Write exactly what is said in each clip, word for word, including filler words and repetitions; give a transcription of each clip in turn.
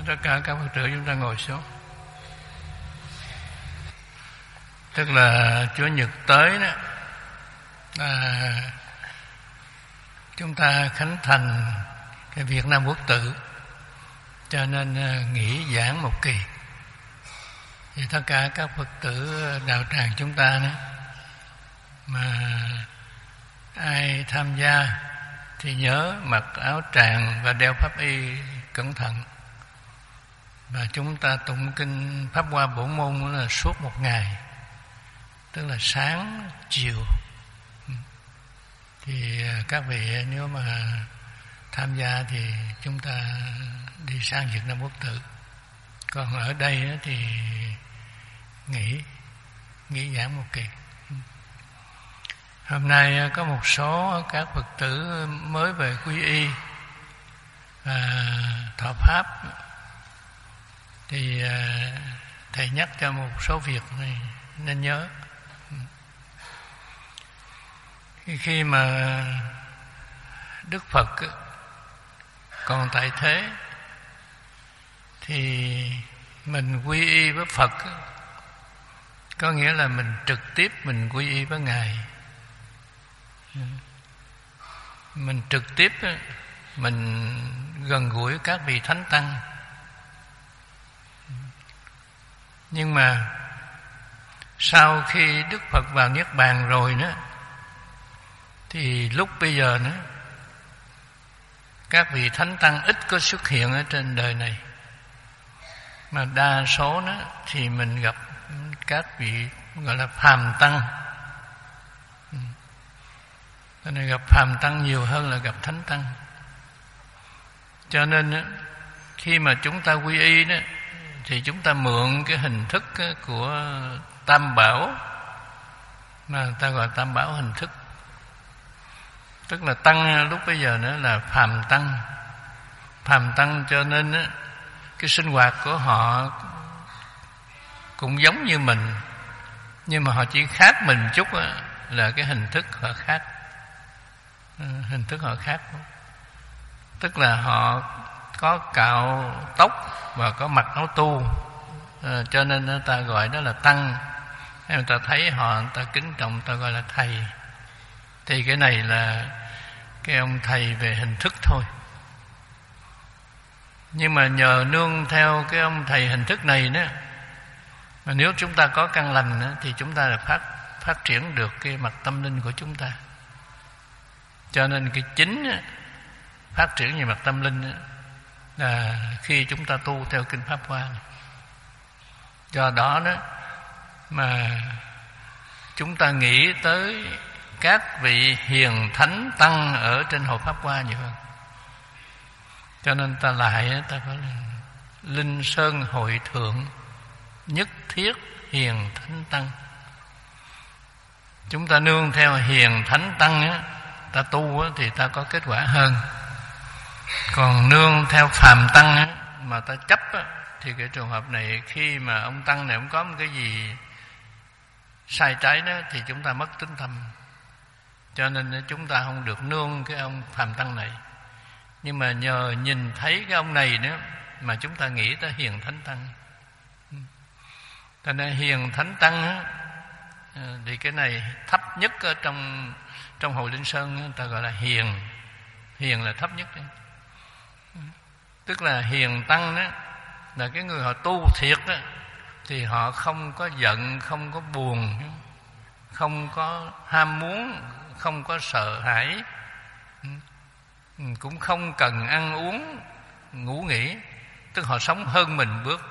Tất cả các Phật tử chúng ta ngồi xuống. Tức là Chúa Nhật tới đó, à, chúng ta khánh thành cái Việt Nam Quốc tự, cho nên nghỉ giảng một kỳ. Thì tất cả các Phật tử đạo tràng chúng ta đó, mà ai tham gia thì nhớ mặc áo tràng và đeo pháp y cẩn thận. Và chúng ta tụng kinh Pháp Hoa Bổn Môn là suốt một ngày, tức là sáng chiều. Thì các vị nếu mà tham gia thì chúng ta đi sang Việt Nam Quốc tự. Còn ở đây thì nghỉ nghỉ giảng một kỳ. Hôm nay có một số các Phật tử mới về quy y và thọ pháp, thì thầy nhắc cho một số việc này nên nhớ. Khi mà Đức Phật còn tại thế thì mình quy y với Phật, có nghĩa là mình trực tiếp mình quy y với Ngài. Mình trực tiếp mình gần gũi các vị thánh tăng. Nhưng mà sau khi Đức Phật vào Niết Bàn rồi nữa, thì lúc bây giờ nữa các vị thánh tăng ít có xuất hiện ở trên đời này, mà đa số đó thì mình gặp các vị gọi là phàm tăng. Cho nên gặp phàm tăng nhiều hơn là gặp thánh tăng. Cho nên khi mà chúng ta quy y đó, thì chúng ta mượn cái hình thức của Tam Bảo, mà người ta gọi Tam Bảo hình thức. Tức là tăng lúc bây giờ nữa là phàm tăng. Phàm tăng cho nên á, cái sinh hoạt của họ cũng giống như mình, nhưng mà họ chỉ khác mình chút á, là cái hình thức họ khác. Hình thức họ khác. Tức là họ có cạo tóc và có mặc áo tu, à, cho nên người ta gọi đó là tăng. Người ta thấy họ, người ta kính trọng, người ta gọi là thầy. Thì cái này là cái ông thầy về hình thức thôi. Nhưng mà nhờ nương theo cái ông thầy hình thức này đó, mà nếu chúng ta có căn lành đó, thì chúng ta là phát phát triển được cái mặt tâm linh của chúng ta. Cho nên cái chính đó, phát triển về mặt tâm linh đó, là khi chúng ta tu theo kinh Pháp Hoa này. Do đó đó mà chúng ta nghĩ tới các vị hiền thánh tăng ở trên hội Pháp Hoa nhiều hơn. Cho nên ta lại ta có là Linh Sơn Hội Thượng Nhất Thiết Hiền Thánh Tăng. Chúng ta nương theo hiền thánh tăng á, ta tu á, thì ta có kết quả hơn. Còn nương theo phàm tăng á, mà ta chấp á, thì cái trường hợp này khi mà ông tăng này ông có một cái gì sai trái đó, thì chúng ta mất tính tâm. Cho nên chúng ta không được nương cái ông phàm tăng này. Nhưng mà nhờ nhìn thấy cái ông này nữa mà chúng ta nghĩ tới hiền thánh tăng. Cho nên hiền thánh tăng á, thì cái này thấp nhất ở trong trong hội Linh Sơn, người ta gọi là hiền. Hiền là thấp nhất đấy. Tức là hiền tăng đó, là cái người họ tu thiệt đó, thì họ không có giận, không có buồn, không có ham muốn, không có sợ hãi, cũng không cần ăn uống ngủ nghỉ. Tức họ sống hơn mình bước.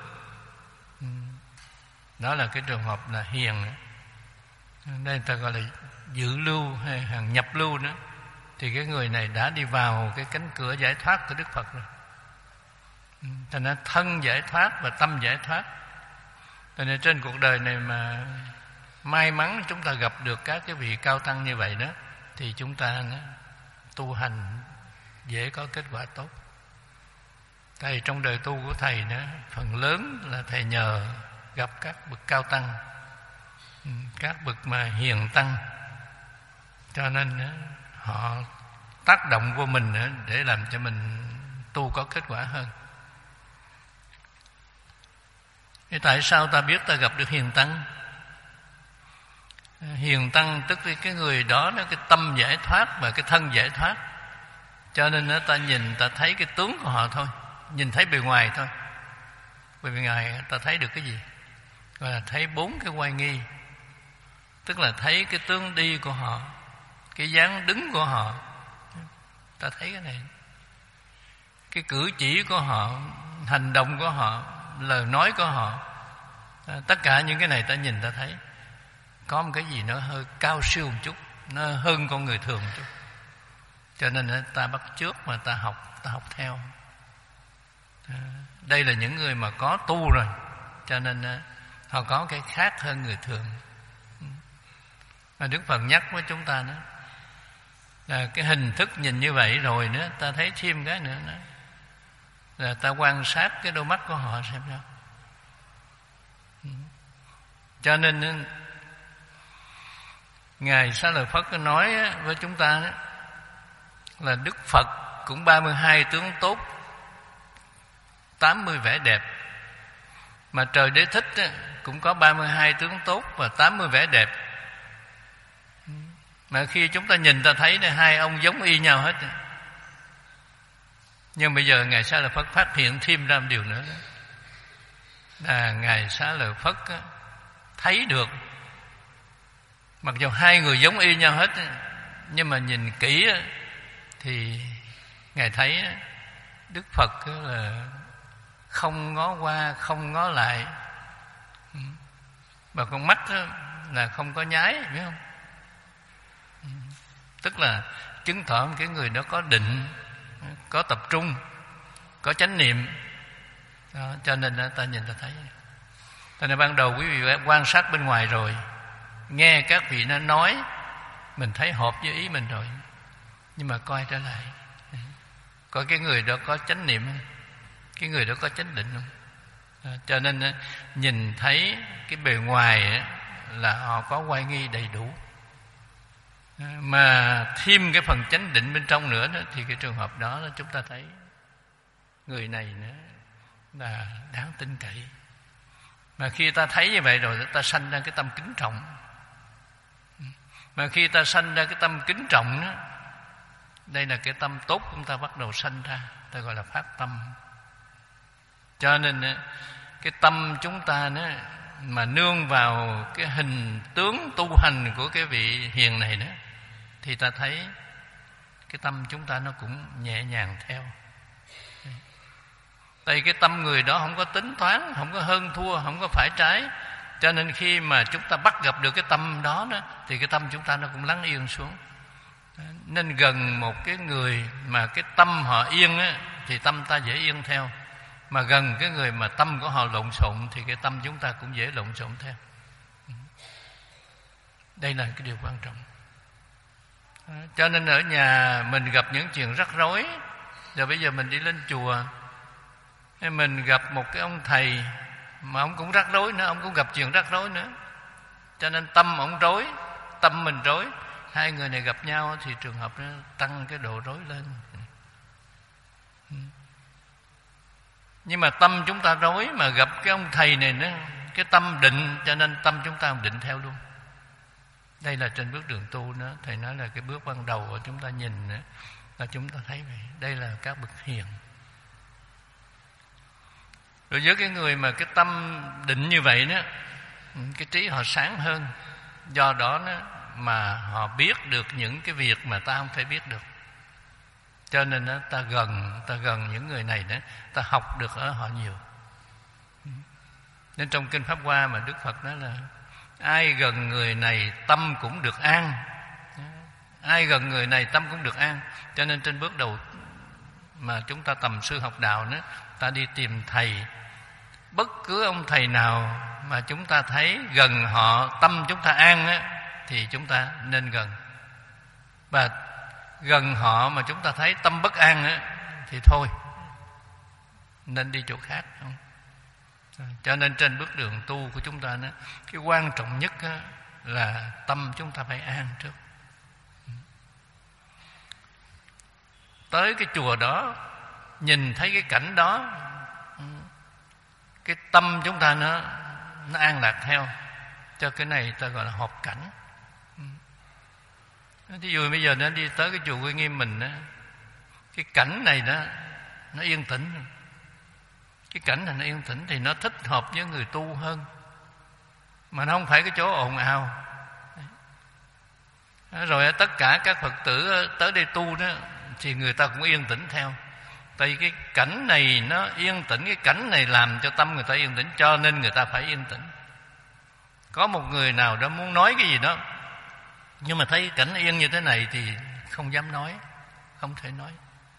Đó là cái trường hợp là hiền. Đây người ta gọi là dự lưu hay hàng nhập lưu nữa. Thì cái người này đã đi vào cái cánh cửa giải thoát của Đức Phật rồi. Thành ra thân giải thoát và tâm giải thoát. Thành ra trên cuộc đời này mà may mắn chúng ta gặp được các cái vị cao tăng như vậy đó, thì chúng ta đó, tu hành dễ có kết quả tốt. Thầy trong đời tu của thầy đó, phần lớn là thầy nhờ gặp các bậc cao tăng, các bậc mà hiền tăng, cho nên đó, họ tác động vô mình đó, để làm cho mình tu có kết quả hơn. Thế tại sao ta biết ta gặp được hiền tăng? Hiền tăng tức là cái người đó nó cái tâm giải thoát và cái thân giải thoát. Cho nên nó ta nhìn ta thấy cái tướng của họ thôi, nhìn thấy bề ngoài thôi. Bề ngoài ta thấy được cái gì? Gọi là thấy bốn cái oai nghi. Tức là thấy cái tướng đi của họ, cái dáng đứng của họ. Ta thấy cái này. Cái cử chỉ của họ, hành động của họ, lời nói của họ, tất cả những cái này ta nhìn ta thấy có một cái gì nó hơi cao siêu một chút, nó hơn con người thường một chút. Cho nên ta bắt chước mà ta học, ta học theo. Đây là những người mà có tu rồi, cho nên họ có cái khác hơn người thường. Mà Đức Phật nhắc với chúng ta nữa là cái hình thức nhìn như vậy rồi nữa, ta thấy thêm cái nữa, nữa là ta quan sát cái đôi mắt của họ xem sao. Cho nên Ngài Xá Lợi Phất có nói với chúng ta đó, là Đức Phật cũng ba mươi hai tướng tốt, tám mươi vẻ đẹp. Mà Trời Đế Thích cũng có ba mươi hai tướng tốt và tám mươi vẻ đẹp. Mà khi chúng ta nhìn ta thấy này, hai ông giống y nhau hết. Nhưng bây giờ Ngài Xá Lợi Phất phát hiện thêm ra một điều nữa, là Ngài Xá Lợi Phất thấy được, mặc dù hai người giống y nhau hết, nhưng mà nhìn kỹ thì Ngài thấy Đức Phật là không ngó qua, không ngó lại, và con mắt là không có nháy, biết không? Tức là chứng tỏ cái người đó có định, có tập trung, có chánh niệm đó, cho nên ta nhìn ta thấy. Cho nên ban đầu quý vị quan sát bên ngoài rồi, nghe các vị nó nói, mình thấy hợp với ý mình rồi, nhưng mà coi trở lại, coi cái người đó có chánh niệm không, cái người đó có chánh định không. Đó, cho nên nhìn thấy cái bề ngoài là họ có oai nghi đầy đủ, mà thêm cái phần chánh định bên trong nữa đó, thì cái trường hợp đó chúng ta thấy người này nữa là đáng tin cậy. Mà khi ta thấy như vậy rồi, ta sanh ra cái tâm kính trọng. Mà khi ta sanh ra cái tâm kính trọng đó, đây là cái tâm tốt chúng ta bắt đầu sanh ra, ta gọi là phát tâm. Cho nên cái tâm chúng ta đó, mà nương vào cái hình tướng tu hành của cái vị hiền này đó, thì ta thấy cái tâm chúng ta nó cũng nhẹ nhàng theo. Tại cái tâm người đó không có tính toán, không có hơn thua, không có phải trái. Cho nên khi mà chúng ta bắt gặp được cái tâm đó, đó thì cái tâm chúng ta nó cũng lắng yên xuống. Nên gần một cái người mà cái tâm họ yên á, thì tâm ta dễ yên theo. Mà gần cái người mà tâm của họ lộn xộn thì cái tâm chúng ta cũng dễ lộn xộn theo. Đây là cái điều quan trọng. Cho nên ở nhà mình gặp những chuyện rắc rối, rồi bây giờ mình đi lên chùa, mình gặp một cái ông thầy mà ông cũng rắc rối nữa, ông cũng gặp chuyện rắc rối nữa. Cho nên tâm ông rối, tâm mình rối, hai người này gặp nhau thì trường hợp nó tăng cái độ rối lên. Nhưng mà tâm chúng ta rối mà gặp cái ông thầy này nữa, cái tâm định, cho nên tâm chúng ta định theo luôn. Đây là trên bước đường tu đó, thầy nói là cái bước ban đầu của chúng ta nhìn nữa, là chúng ta thấy vậy. Đây là các bậc hiền. Rồi với cái người mà cái tâm định như vậy đó, cái trí họ sáng hơn. Do đó đó mà họ biết được những cái việc mà ta không thể biết được. Cho nên đó, ta gần ta gần những người này đó, ta học được ở họ nhiều. Nên trong Kinh Pháp Hoa mà Đức Phật nói là ai gần người này tâm cũng được an. Ai gần người này tâm cũng được an. Cho nên trên bước đầu mà chúng ta tầm sư học đạo nữa, ta đi tìm thầy, bất cứ ông thầy nào mà chúng ta thấy gần họ tâm chúng ta an á, thì chúng ta nên gần. Và gần họ mà chúng ta thấy tâm bất an á, thì thôi, nên đi chỗ khác. Không? Cho nên trên bước đường tu của chúng ta đó, cái quan trọng nhất á, là tâm chúng ta phải an trước. Tới cái chùa đó, nhìn thấy cái cảnh đó, cái tâm chúng ta nó nó an lạc theo. Cho cái này ta gọi là hợp cảnh. Thí dụ bây giờ nó đi tới cái chùa Uy Nghiêm mình đó, cái cảnh này đó nó yên tĩnh, cái cảnh này nó yên tĩnh thì nó thích hợp với người tu hơn, mà nó không phải cái chỗ ồn ào. Rồi tất cả các Phật tử tới đây tu đó thì người ta cũng yên tĩnh theo. Tại vì cái cảnh này nó yên tĩnh, cái cảnh này làm cho tâm người ta yên tĩnh, cho nên người ta phải yên tĩnh. Có một người nào đó muốn nói cái gì đó, nhưng mà thấy cảnh yên như thế này thì không dám nói, không thể nói.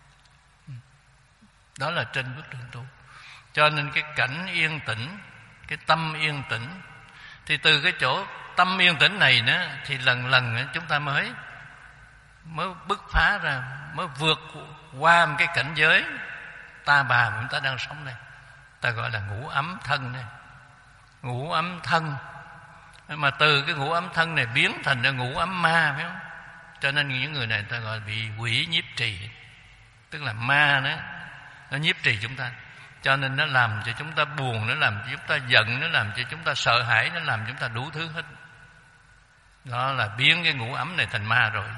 Đó là trên bước đường tu. Cho nên cái cảnh yên tĩnh, cái tâm yên tĩnh, thì từ cái chỗ tâm yên tĩnh này nữa thì lần lần chúng ta mới mới bứt phá ra, mới vượt qua một cái cảnh giới ta bà mà chúng ta đang sống đây. Ta gọi là ngũ ấm thân đây. Ngũ ấm thân, mà từ cái ngũ ấm thân này biến thành ra ngũ ấm ma, phải không? Cho nên những người này ta gọi là bị quỷ nhiếp trì, tức là ma đó, nó nhiếp trì chúng ta. Cho nên nó làm cho chúng ta buồn, nó làm cho chúng ta giận, nó làm cho chúng ta sợ hãi, nó làm cho chúng ta đủ thứ hết. Đó là biến cái ngũ ấm này thành ma rồi.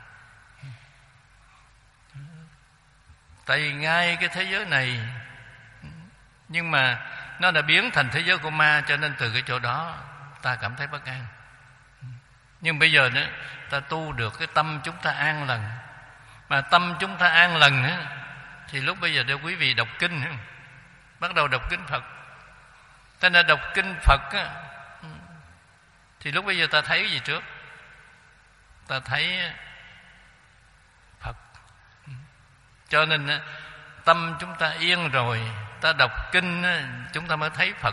Tại vì ngay cái thế giới này, nhưng mà nó đã biến thành thế giới của ma, cho nên từ cái chỗ đó ta cảm thấy bất an. Nhưng bây giờ nữa, ta tu được cái tâm chúng ta an lành. Mà tâm chúng ta an lành nữa, thì lúc bây giờ để quý vị đọc kinh, bắt đầu đọc kinh Phật. Ta đã đọc kinh Phật á, thì lúc bây giờ ta thấy cái gì trước? Ta thấy Phật. Cho nên tâm chúng ta yên rồi, ta đọc kinh chúng ta mới thấy Phật.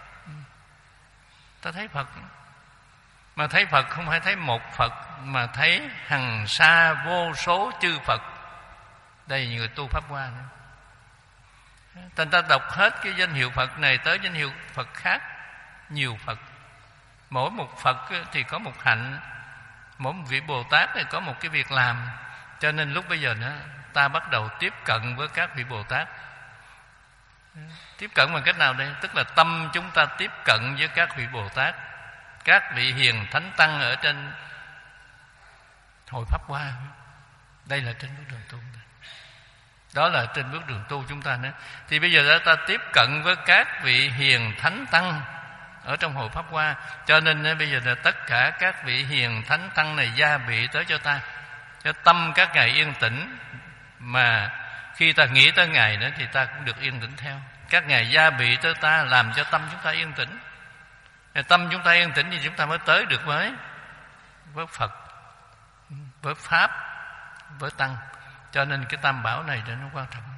Ta thấy Phật. Mà thấy Phật không phải thấy một Phật, mà thấy hằng sa vô số chư Phật. Đây người tu Pháp Hoa nữa. Thành ta đọc hết cái danh hiệu Phật này tới danh hiệu Phật khác, nhiều Phật. Mỗi một Phật thì có một hạnh, mỗi một vị Bồ Tát thì có một cái việc làm. Cho nên lúc bây giờ nữa, ta bắt đầu tiếp cận với các vị Bồ Tát. Tiếp cận bằng cách nào đây? Tức là tâm chúng ta tiếp cận với các vị Bồ Tát, các vị hiền thánh tăng ở trên hội Pháp Hoa. Đây là trên bước đường tu. Đó là trên bước đường tu chúng ta nữa. Thì bây giờ ta tiếp cận với các vị hiền thánh tăng ở trong hội Pháp Hoa. Cho nên bây giờ là tất cả các vị hiền thánh tăng này gia bị tới cho ta, cho tâm các ngài yên tĩnh. Mà khi ta nghĩ tới ngài nữa thì ta cũng được yên tĩnh theo. Các ngài gia bị tới ta, làm cho tâm chúng ta yên tĩnh. Tâm chúng ta yên tĩnh thì chúng ta mới tới được với với Phật, với Pháp, với Tăng. Cho nên cái tam bảo này nó quan trọng.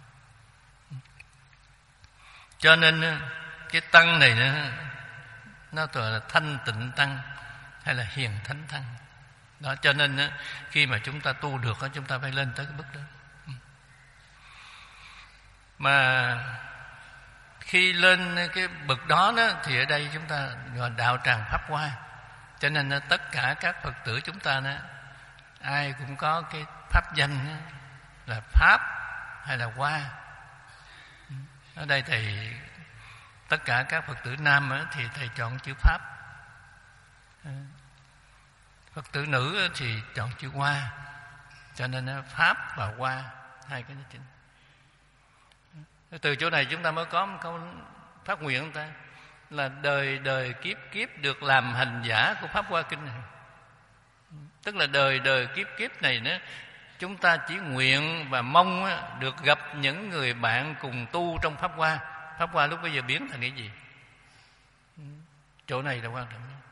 Cho nên cái tăng này nó, nó gọi là thanh tịnh tăng hay là hiền thánh tăng. Đó, cho nên khi mà chúng ta tu được chúng ta phải lên tới cái bước đó. Mà khi lên cái bậc đó, đó thì ở đây chúng ta gọi đạo tràng Pháp Hoa. Cho nên tất cả các Phật tử chúng ta đó, ai cũng có cái pháp danh đó, là Pháp hay là Hoa. Ở đây thầy tất cả các Phật tử nam đó, thì thầy chọn chữ Pháp. Phật tử nữ thì chọn chữ Hoa. Cho nên Pháp và Hoa, hai cái đó chính. Từ chỗ này chúng ta mới có một câu phát nguyện ta là đời đời kiếp kiếp được làm hành giả của Pháp Hoa Kinh này. Tức là đời đời kiếp kiếp này nữa, chúng ta chỉ nguyện và mong được gặp những người bạn cùng tu trong Pháp Hoa. Pháp Hoa lúc bây giờ biến thành cái gì? Chỗ này là quan trọng nhất.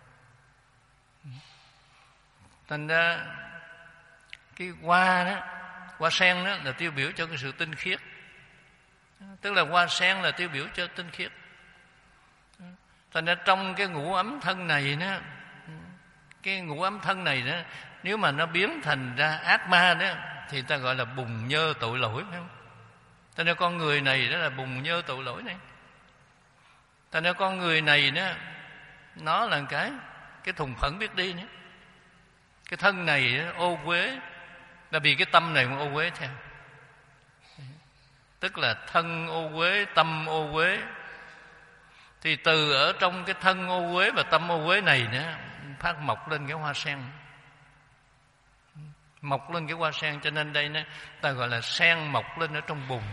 Thành ra cái hoa đó, hoa sen đó là tiêu biểu cho cái sự tinh khiết. Tức là hoa sen là tiêu biểu cho tinh khiết. Thành ra trong cái ngũ ấm thân này đó, cái ngũ ấm thân này đó, nếu mà nó biến thành ra ác ma đó thì ta gọi là bùn nhơ tội lỗi, phải không? Thành ra con người này đó là bùn nhơ tội lỗi này. Thành ra con người này đó, nó là cái cái thùng phẫn biết đi nữa. Cái thân này đó, ô uế, là vì cái tâm này mà ô uế theo. Tức là thân ô uế, tâm ô uế, Thì từ ở trong cái thân ô uế và tâm ô uế này nữa phát mọc lên cái hoa sen, mọc lên cái hoa sen. Cho nên đây nó ta gọi là sen mọc lên ở trong bùn.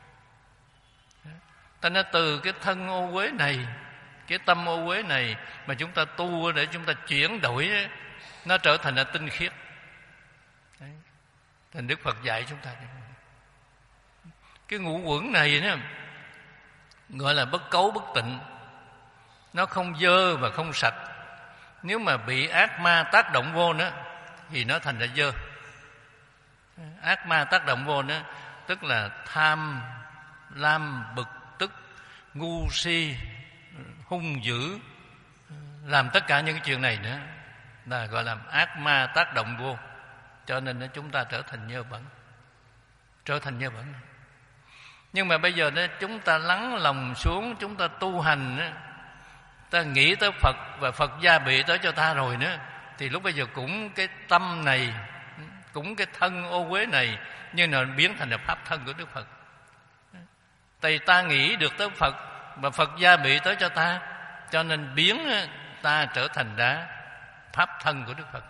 Ta nói từ cái thân ô uế này, cái tâm ô uế này mà chúng ta tu để chúng ta chuyển đổi nó trở thành là tinh khiết. Đấy. Thành Đức Phật dạy chúng ta cái ngũ uẩn này đó, gọi là bất cấu bất tịnh. Nó không dơ và không sạch. Nếu mà bị ác ma tác động vô nữa thì nó thành ra dơ. Ác ma tác động vô nữa tức là tham, lam, bực, tức, ngu si, hung dữ, làm tất cả những cái chuyện này nữa là gọi là ác ma tác động vô. Cho nên chúng ta trở thành nhơ bẩn, trở thành nhơ bẩn. Nhưng mà bây giờ đó, chúng ta lắng lòng xuống, chúng ta tu hành đó, ta nghĩ tới Phật và Phật gia bị tới cho ta rồi nữa, thì lúc bây giờ cũng cái tâm này, cũng cái thân ô uế này, nhưng nó biến thành là pháp thân của Đức Phật. Tại ta nghĩ được tới Phật và Phật gia bị tới cho ta, cho nên biến ta trở thành ra pháp thân của Đức Phật,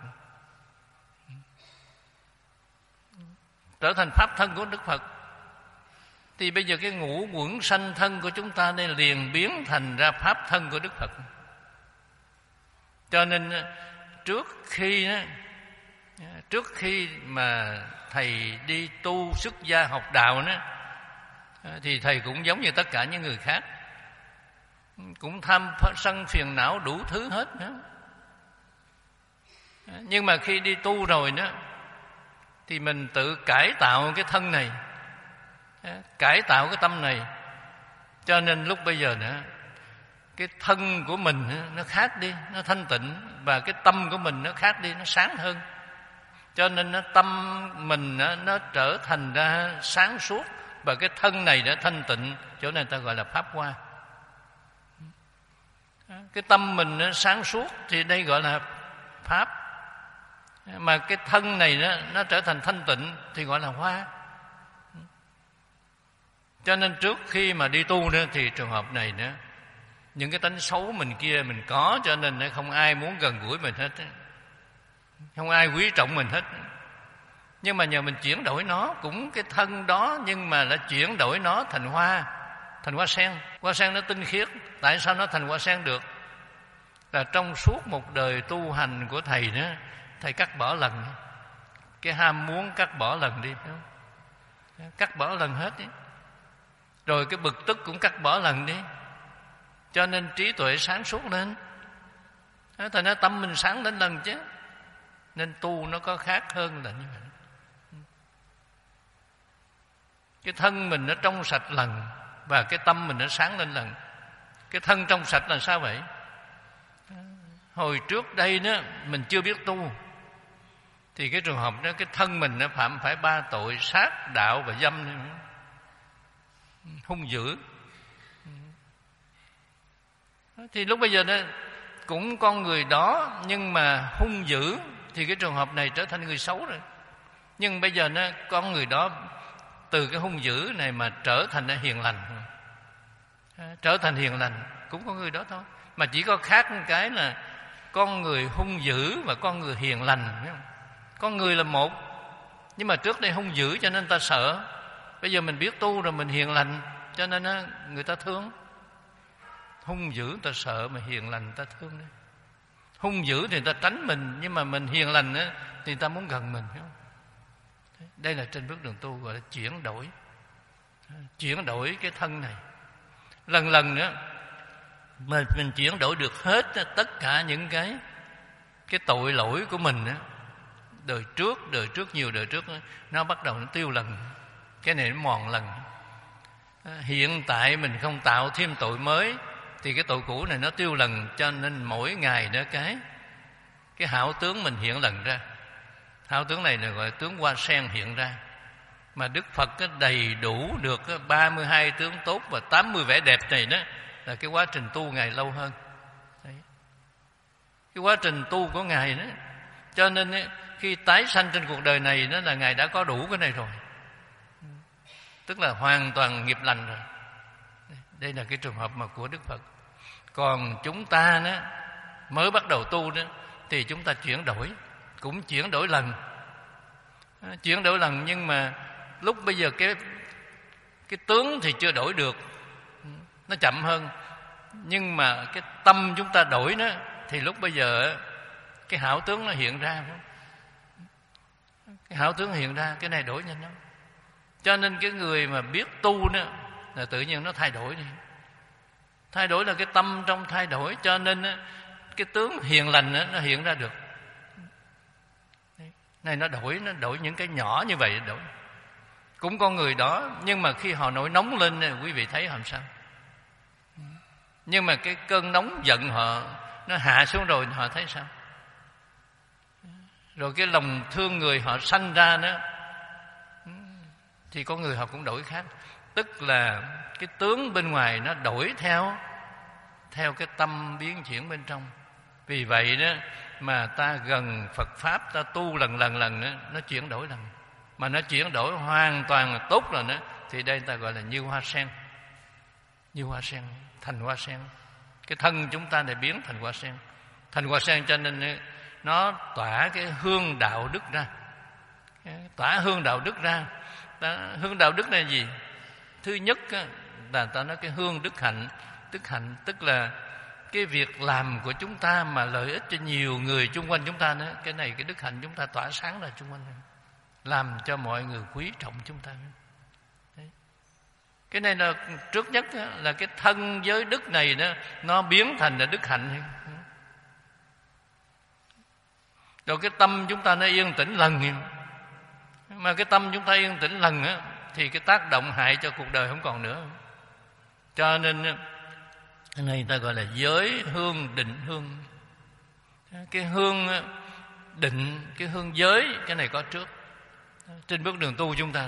trở thành pháp thân của Đức Phật. Thì bây giờ cái ngũ uẩn sanh thân của chúng ta đây liền biến thành ra pháp thân của Đức Phật. Cho nên trước khi trước khi mà thầy đi tu xuất gia học đạo đó, thì thầy cũng giống như tất cả những người khác, cũng tham sân phiền não đủ thứ hết nữa. Nhưng mà khi đi tu rồi đó thì mình tự cải tạo cái thân này, cải tạo cái tâm này. Cho nên lúc bây giờ nữa, cái thân của mình nó khác đi, nó thanh tịnh, và cái tâm của mình nó khác đi, nó sáng hơn. Cho nên nó tâm mình nó, nó trở thành ra sáng suốt, và cái thân này nó thanh tịnh, chỗ này ta gọi là pháp hoa. Cái tâm mình nó sáng suốt thì đây gọi là pháp, mà cái thân này nó, nó trở thành thanh tịnh thì gọi là hoa. Cho nên trước khi mà đi tu nữa thì trường hợp này nữa, những cái tánh xấu mình kia mình có, cho nên không ai muốn gần gũi mình hết, không ai quý trọng mình hết. Nhưng mà nhờ mình chuyển đổi nó, cũng cái thân đó, nhưng mà là chuyển đổi nó thành hoa, thành hoa sen. Hoa sen nó tinh khiết. Tại sao nó thành hoa sen được? Là trong suốt một đời tu hành của thầy đó, thầy cắt bỏ lần cái ham muốn, cắt bỏ lần đi, cắt bỏ lần hết đi. Rồi cái bực tức cũng cắt bỏ lần đi. Cho nên trí tuệ sáng suốt lên. Thành ra tâm mình sáng lên lần chứ. Nên tu nó có khác hơn là như vậy. Cái thân mình nó trong sạch lần, và cái tâm mình nó sáng lên lần. Cái thân trong sạch là sao vậy? Hồi trước đây đó mình chưa biết tu, thì cái trường hợp đó cái thân mình nó phạm phải ba tội: sát, đạo và dâm, hung dữ. Thì lúc bây giờ đó cũng con người đó, nhưng mà hung dữ, thì cái trường hợp này trở thành người xấu rồi. Nhưng bây giờ nó con người đó từ cái hung dữ này mà trở thành hiền lành, trở thành hiền lành, cũng có người đó thôi. Mà chỉ có khác một cái là con người hung dữ và con người hiền lành. Con người là một, nhưng mà trước đây hung dữ cho nên ta sợ. Bây giờ mình biết tu rồi mình hiền lành, cho nên người ta thương. Hung dữ ta sợ, mà hiền lành ta thương đấy. Hung dữ thì ta tránh mình, nhưng mà mình hiền lành á, thì ta muốn gần mình. Đây là trên bước đường tu gọi là chuyển đổi. Chuyển đổi cái thân này. Lần lần nữa mà mình chuyển đổi được hết tất cả những cái cái tội lỗi của mình á, đời trước, đời trước nhiều đời trước đó, nó bắt đầu nó tiêu lần. Cái này nó mòn lần. Hiện tại mình không tạo thêm tội mới thì cái tội cũ này nó tiêu lần. Cho nên mỗi ngày đó cái cái hảo tướng mình hiện lần ra. Hảo tướng này là gọi là tướng hoa sen hiện ra. Mà Đức Phật đầy đủ được ba mươi hai tướng tốt và tám mươi vẻ đẹp này đó, là cái quá trình tu Ngài lâu hơn. Đấy. Cái quá trình tu của Ngài đó. Cho nên khi tái sanh trên cuộc đời này đó là Ngài đã có đủ cái này rồi. Tức là hoàn toàn nghiệp lành rồi. Đây là cái trường hợp mà của Đức Phật. Còn chúng ta đó mới bắt đầu tu đó thì chúng ta chuyển đổi, cũng chuyển đổi lần, chuyển đổi lần, nhưng mà lúc bây giờ cái cái tướng thì chưa đổi được, nó chậm hơn, nhưng mà cái tâm chúng ta đổi đó thì lúc bây giờ cái hảo tướng nó hiện ra, cái hảo tướng hiện ra, cái này đổi nhanh lắm. Cho nên cái người mà biết tu đó là tự nhiên nó thay đổi đi. Thay đổi là cái tâm trong thay đổi, cho nên cái tướng hiền lành nó hiện ra được. Này nó đổi, nó đổi những cái nhỏ như vậy đổi. Cũng con người đó, nhưng mà khi họ nổi nóng lên, quý vị thấy làm sao? Nhưng mà cái cơn nóng giận họ nó hạ xuống rồi, họ thấy sao? Rồi cái lòng thương người họ sanh ra nữa, thì con người họ cũng đổi khác. Tức là cái tướng bên ngoài nó đổi theo theo cái tâm biến chuyển bên trong. Vì vậy đó mà ta gần Phật Pháp, ta tu lần lần lần nữa, nó chuyển đổi lần. Mà nó chuyển đổi hoàn toàn là tốt rồi nữa, thì đây ta gọi là như hoa sen. Như hoa sen, thành hoa sen. Cái thân chúng ta này biến thành hoa sen. Thành hoa sen cho nên nó tỏa cái hương đạo đức ra. Tỏa hương đạo đức ra. Hương đạo đức là gì? Thứ nhất là ta nói cái hương đức hạnh. Đức hạnh tức là cái việc làm của chúng ta mà lợi ích cho nhiều người chung quanh chúng ta nữa. Cái này cái đức hạnh chúng ta tỏa sáng ra chung quanh, làm cho mọi người quý trọng chúng ta. Đấy. Cái này là trước nhất là cái thân giới đức này đó, nó biến thành là đức hạnh. Rồi cái tâm chúng ta nó yên tĩnh lần. Mà cái tâm chúng ta yên tĩnh lần á, thì cái tác động hại cho cuộc đời không còn nữa. Cho nên cái này ta gọi là giới hương định hương. Cái hương định, cái hương giới, cái này có trước trên bước đường tu chúng ta.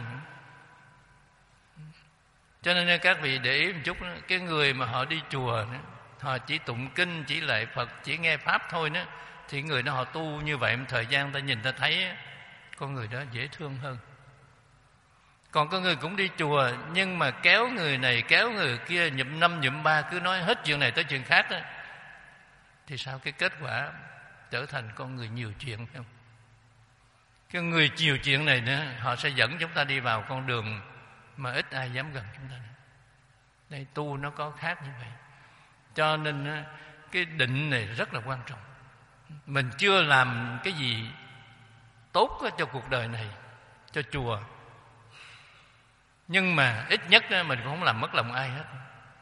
Cho nên các vị để ý một chút, cái người mà họ đi chùa, họ chỉ tụng kinh, chỉ lạy Phật, chỉ nghe Pháp thôi đó, thì người đó họ tu như vậy, một thời gian ta nhìn ta thấy con người đó dễ thương hơn. Còn có người cũng đi chùa, nhưng mà kéo người này kéo người kia, nhụm năm nhụm ba, cứ nói hết chuyện này tới chuyện khác đó, thì sao? Cái kết quả trở thành con người nhiều chuyện, phải không? Cái người nhiều chuyện này nữa, họ sẽ dẫn chúng ta đi vào con đường mà ít ai dám gần chúng ta. Đây tu nó có khác như vậy. Cho nên cái định này rất là quan trọng. Mình chưa làm cái gì tốt cho cuộc đời này, cho chùa, nhưng mà ít nhất mình cũng không làm mất lòng ai hết.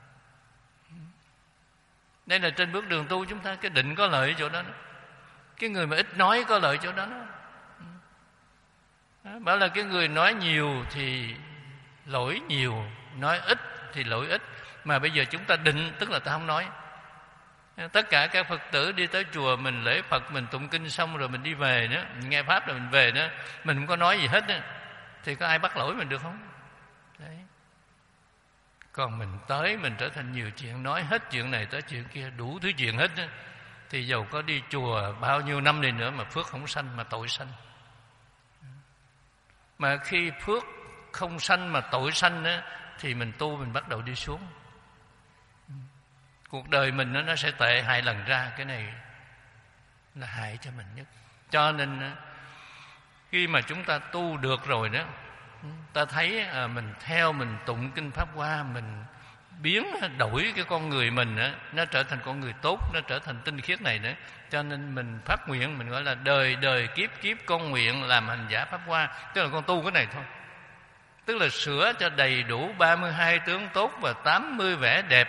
Đây là trên bước đường tu chúng ta, cái định có lợi ở chỗ đó. Cái người mà ít nói có lợi chỗ đó. Bảo là cái người nói nhiều thì lỗi nhiều, nói ít thì lỗi ít. Mà bây giờ chúng ta định, tức là ta không nói. Tất cả các Phật tử đi tới chùa, mình lễ Phật, mình tụng kinh xong rồi mình đi về nữa, mình nghe Pháp rồi mình về nữa, mình không có nói gì hết nữa, thì có ai bắt lỗi mình được không? Đấy. Còn mình tới mình trở thành nhiều chuyện, nói hết chuyện này tới chuyện kia, đủ thứ chuyện hết đó, thì dầu có đi chùa bao nhiêu năm đi nữa mà phước không sanh, mà tội sanh. Mà khi phước không sanh mà tội sanh đó, thì mình tu mình bắt đầu đi xuống. Cuộc đời mình nó sẽ tệ hai lần ra. Cái này là hại cho mình nhất. Cho nên khi mà chúng ta tu được rồi đó, ta thấy à, mình theo mình tụng kinh Pháp Hoa, mình biến đổi cái con người mình đó, nó trở thành con người tốt, nó trở thành tinh khiết này nữa. Cho nên mình phát nguyện, mình gọi là đời đời kiếp kiếp con nguyện làm hành giả Pháp Hoa. Tức là con tu cái này thôi. Tức là sửa cho đầy đủ ba mươi hai tướng tốt và tám mươi vẻ đẹp,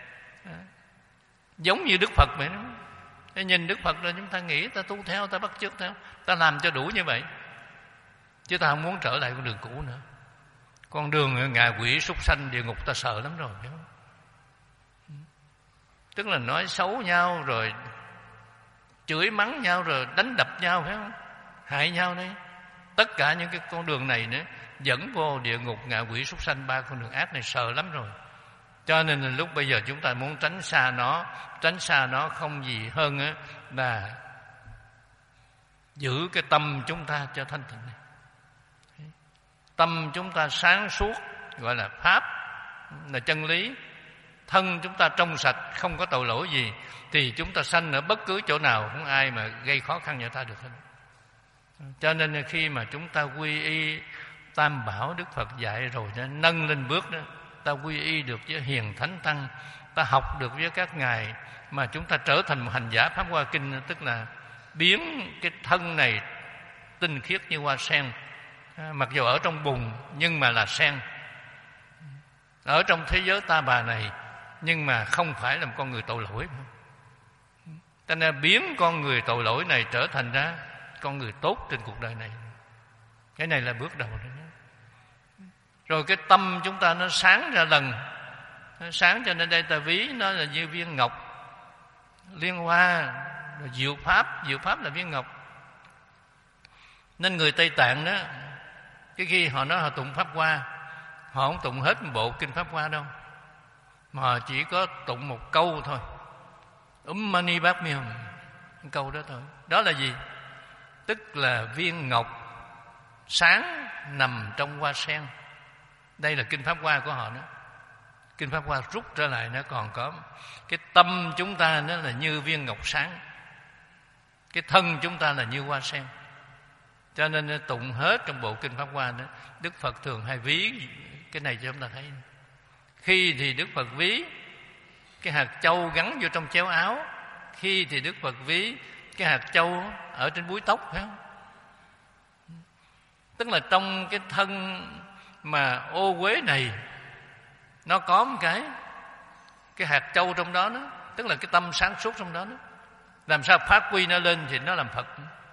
giống như Đức Phật vậy đó. Thế nhìn Đức Phật rồi chúng ta nghĩ, ta tu theo, ta bắt chước theo, ta làm cho đủ như vậy, chứ ta không muốn trở lại con đường cũ nữa. Con đường ngạ quỷ súc sanh địa ngục ta sợ lắm rồi, phải không? Tức là nói xấu nhau rồi chửi mắng nhau rồi đánh đập nhau, phải không? Hại nhau đây. Tất cả những cái con đường này nữa dẫn vô địa ngục, ngạ quỷ súc sanh, ba con đường ác này sợ lắm rồi. Cho nên là lúc bây giờ chúng ta muốn tránh xa nó, tránh xa nó không gì hơn á, là giữ cái tâm chúng ta cho thanh tịnh này. Tâm chúng ta sáng suốt, gọi là Pháp, là chân lý. thân chúng ta trong sạch, không có tội lỗi gì, thì chúng ta sanh ở bất cứ chỗ nào, không ai mà gây khó khăn cho ta được hết. Cho nên khi mà chúng ta quy y Tam Bảo Đức Phật dạy rồi, nó nâng lên bước đó, ta quy y được với hiền thánh tăng, ta học được với các ngài, mà chúng ta trở thành một hành giả Pháp Hoa Kinh, tức là biến cái thân này tinh khiết như hoa sen, mặc dù ở trong bùn nhưng mà là sen, ở trong thế giới ta bà này nhưng mà không phải là một con người tội lỗi. Cho nên biến con người tội lỗi này trở thành ra con người tốt trên cuộc đời này. Cái này là bước đầu đó. Rồi cái tâm chúng ta nó sáng ra lần, nó sáng, cho nên đây ta ví nó là như viên ngọc liên hoa, rồi diệu pháp, diệu pháp là viên ngọc. Nên người Tây Tạng đó, cái khi họ nói họ tụng Pháp Hoa, họ không tụng hết một bộ kinh Pháp Hoa đâu, mà họ chỉ có tụng một câu thôi, Um Mani Padme Hum, câu đó thôi. Đó là gì? Tức là viên ngọc sáng nằm trong hoa sen. Đây là kinh Pháp Hoa của họ đó. Kinh Pháp Hoa rút trở lại nó còn có cái tâm chúng ta nó là như viên ngọc sáng, cái thân chúng ta là như hoa sen. Cho nên tụng hết trong bộ kinh Pháp Hoa đó, Đức Phật thường hay ví cái này cho chúng ta thấy. Khi thì Đức Phật ví cái hạt châu gắn vô trong chéo áo, khi thì Đức Phật ví cái hạt châu ở trên búi tóc, phải không? Tức là trong cái thân mà ô uế này, nó có một cái cái hạt châu trong đó, đó tức là cái tâm sáng suốt trong đó, đó. Làm sao phát huy nó lên thì nó làm Phật.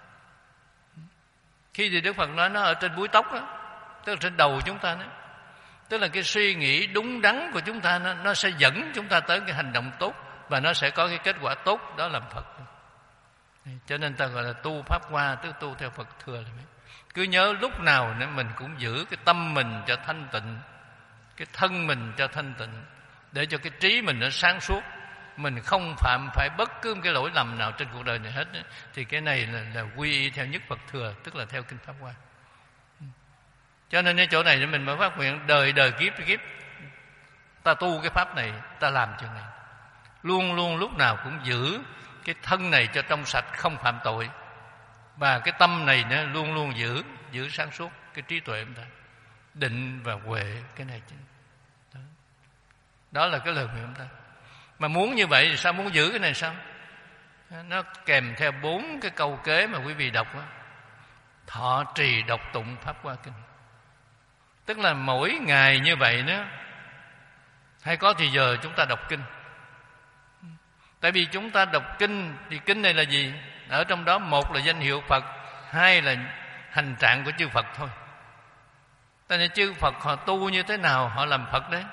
Khi thì Đức Phật nói nó ở trên búi tóc đó, tức là trên đầu chúng ta đó. Tức là cái suy nghĩ đúng đắn của chúng ta, nó, nó sẽ dẫn chúng ta tới cái hành động tốt, và nó sẽ có cái kết quả tốt, đó làm Phật. Cho nên ta gọi là tu Pháp Hoa, tức tu theo Phật thừa. Cứ nhớ lúc nào nữa mình cũng giữ cái tâm mình cho thanh tịnh, cái thân mình cho thanh tịnh, để cho cái trí mình nó sáng suốt, mình không phạm phải bất cứ một cái lỗi lầm nào trên cuộc đời này hết. Thì cái này là, là quy y theo nhất Phật thừa, tức là theo kinh Pháp Hoa. Cho nên ở chỗ này thì mình mới phát nguyện đời đời kiếp kiếp ta tu cái pháp này, ta làm chuyện này, luôn luôn lúc nào cũng giữ cái thân này cho trong sạch, không phạm tội, và cái tâm này nó luôn luôn giữ giữ sáng suốt, cái trí tuệ chúng ta định và huệ. Cái này đó, đó là cái lời nguyện chúng ta. Mà muốn như vậy thì sao? Muốn giữ cái này sao? Nó kèm theo bốn cái câu kế mà quý vị đọc đó. Thọ trì đọc tụng Pháp Hoa Kinh, tức là mỗi ngày như vậy nữa, hay có thì giờ chúng ta đọc kinh. Tại vì chúng ta đọc kinh thì kinh này là gì? Ở trong đó một là danh hiệu Phật, hai là hành trạng của chư Phật thôi. Tại nên chư Phật họ tu như thế nào họ làm Phật đấy.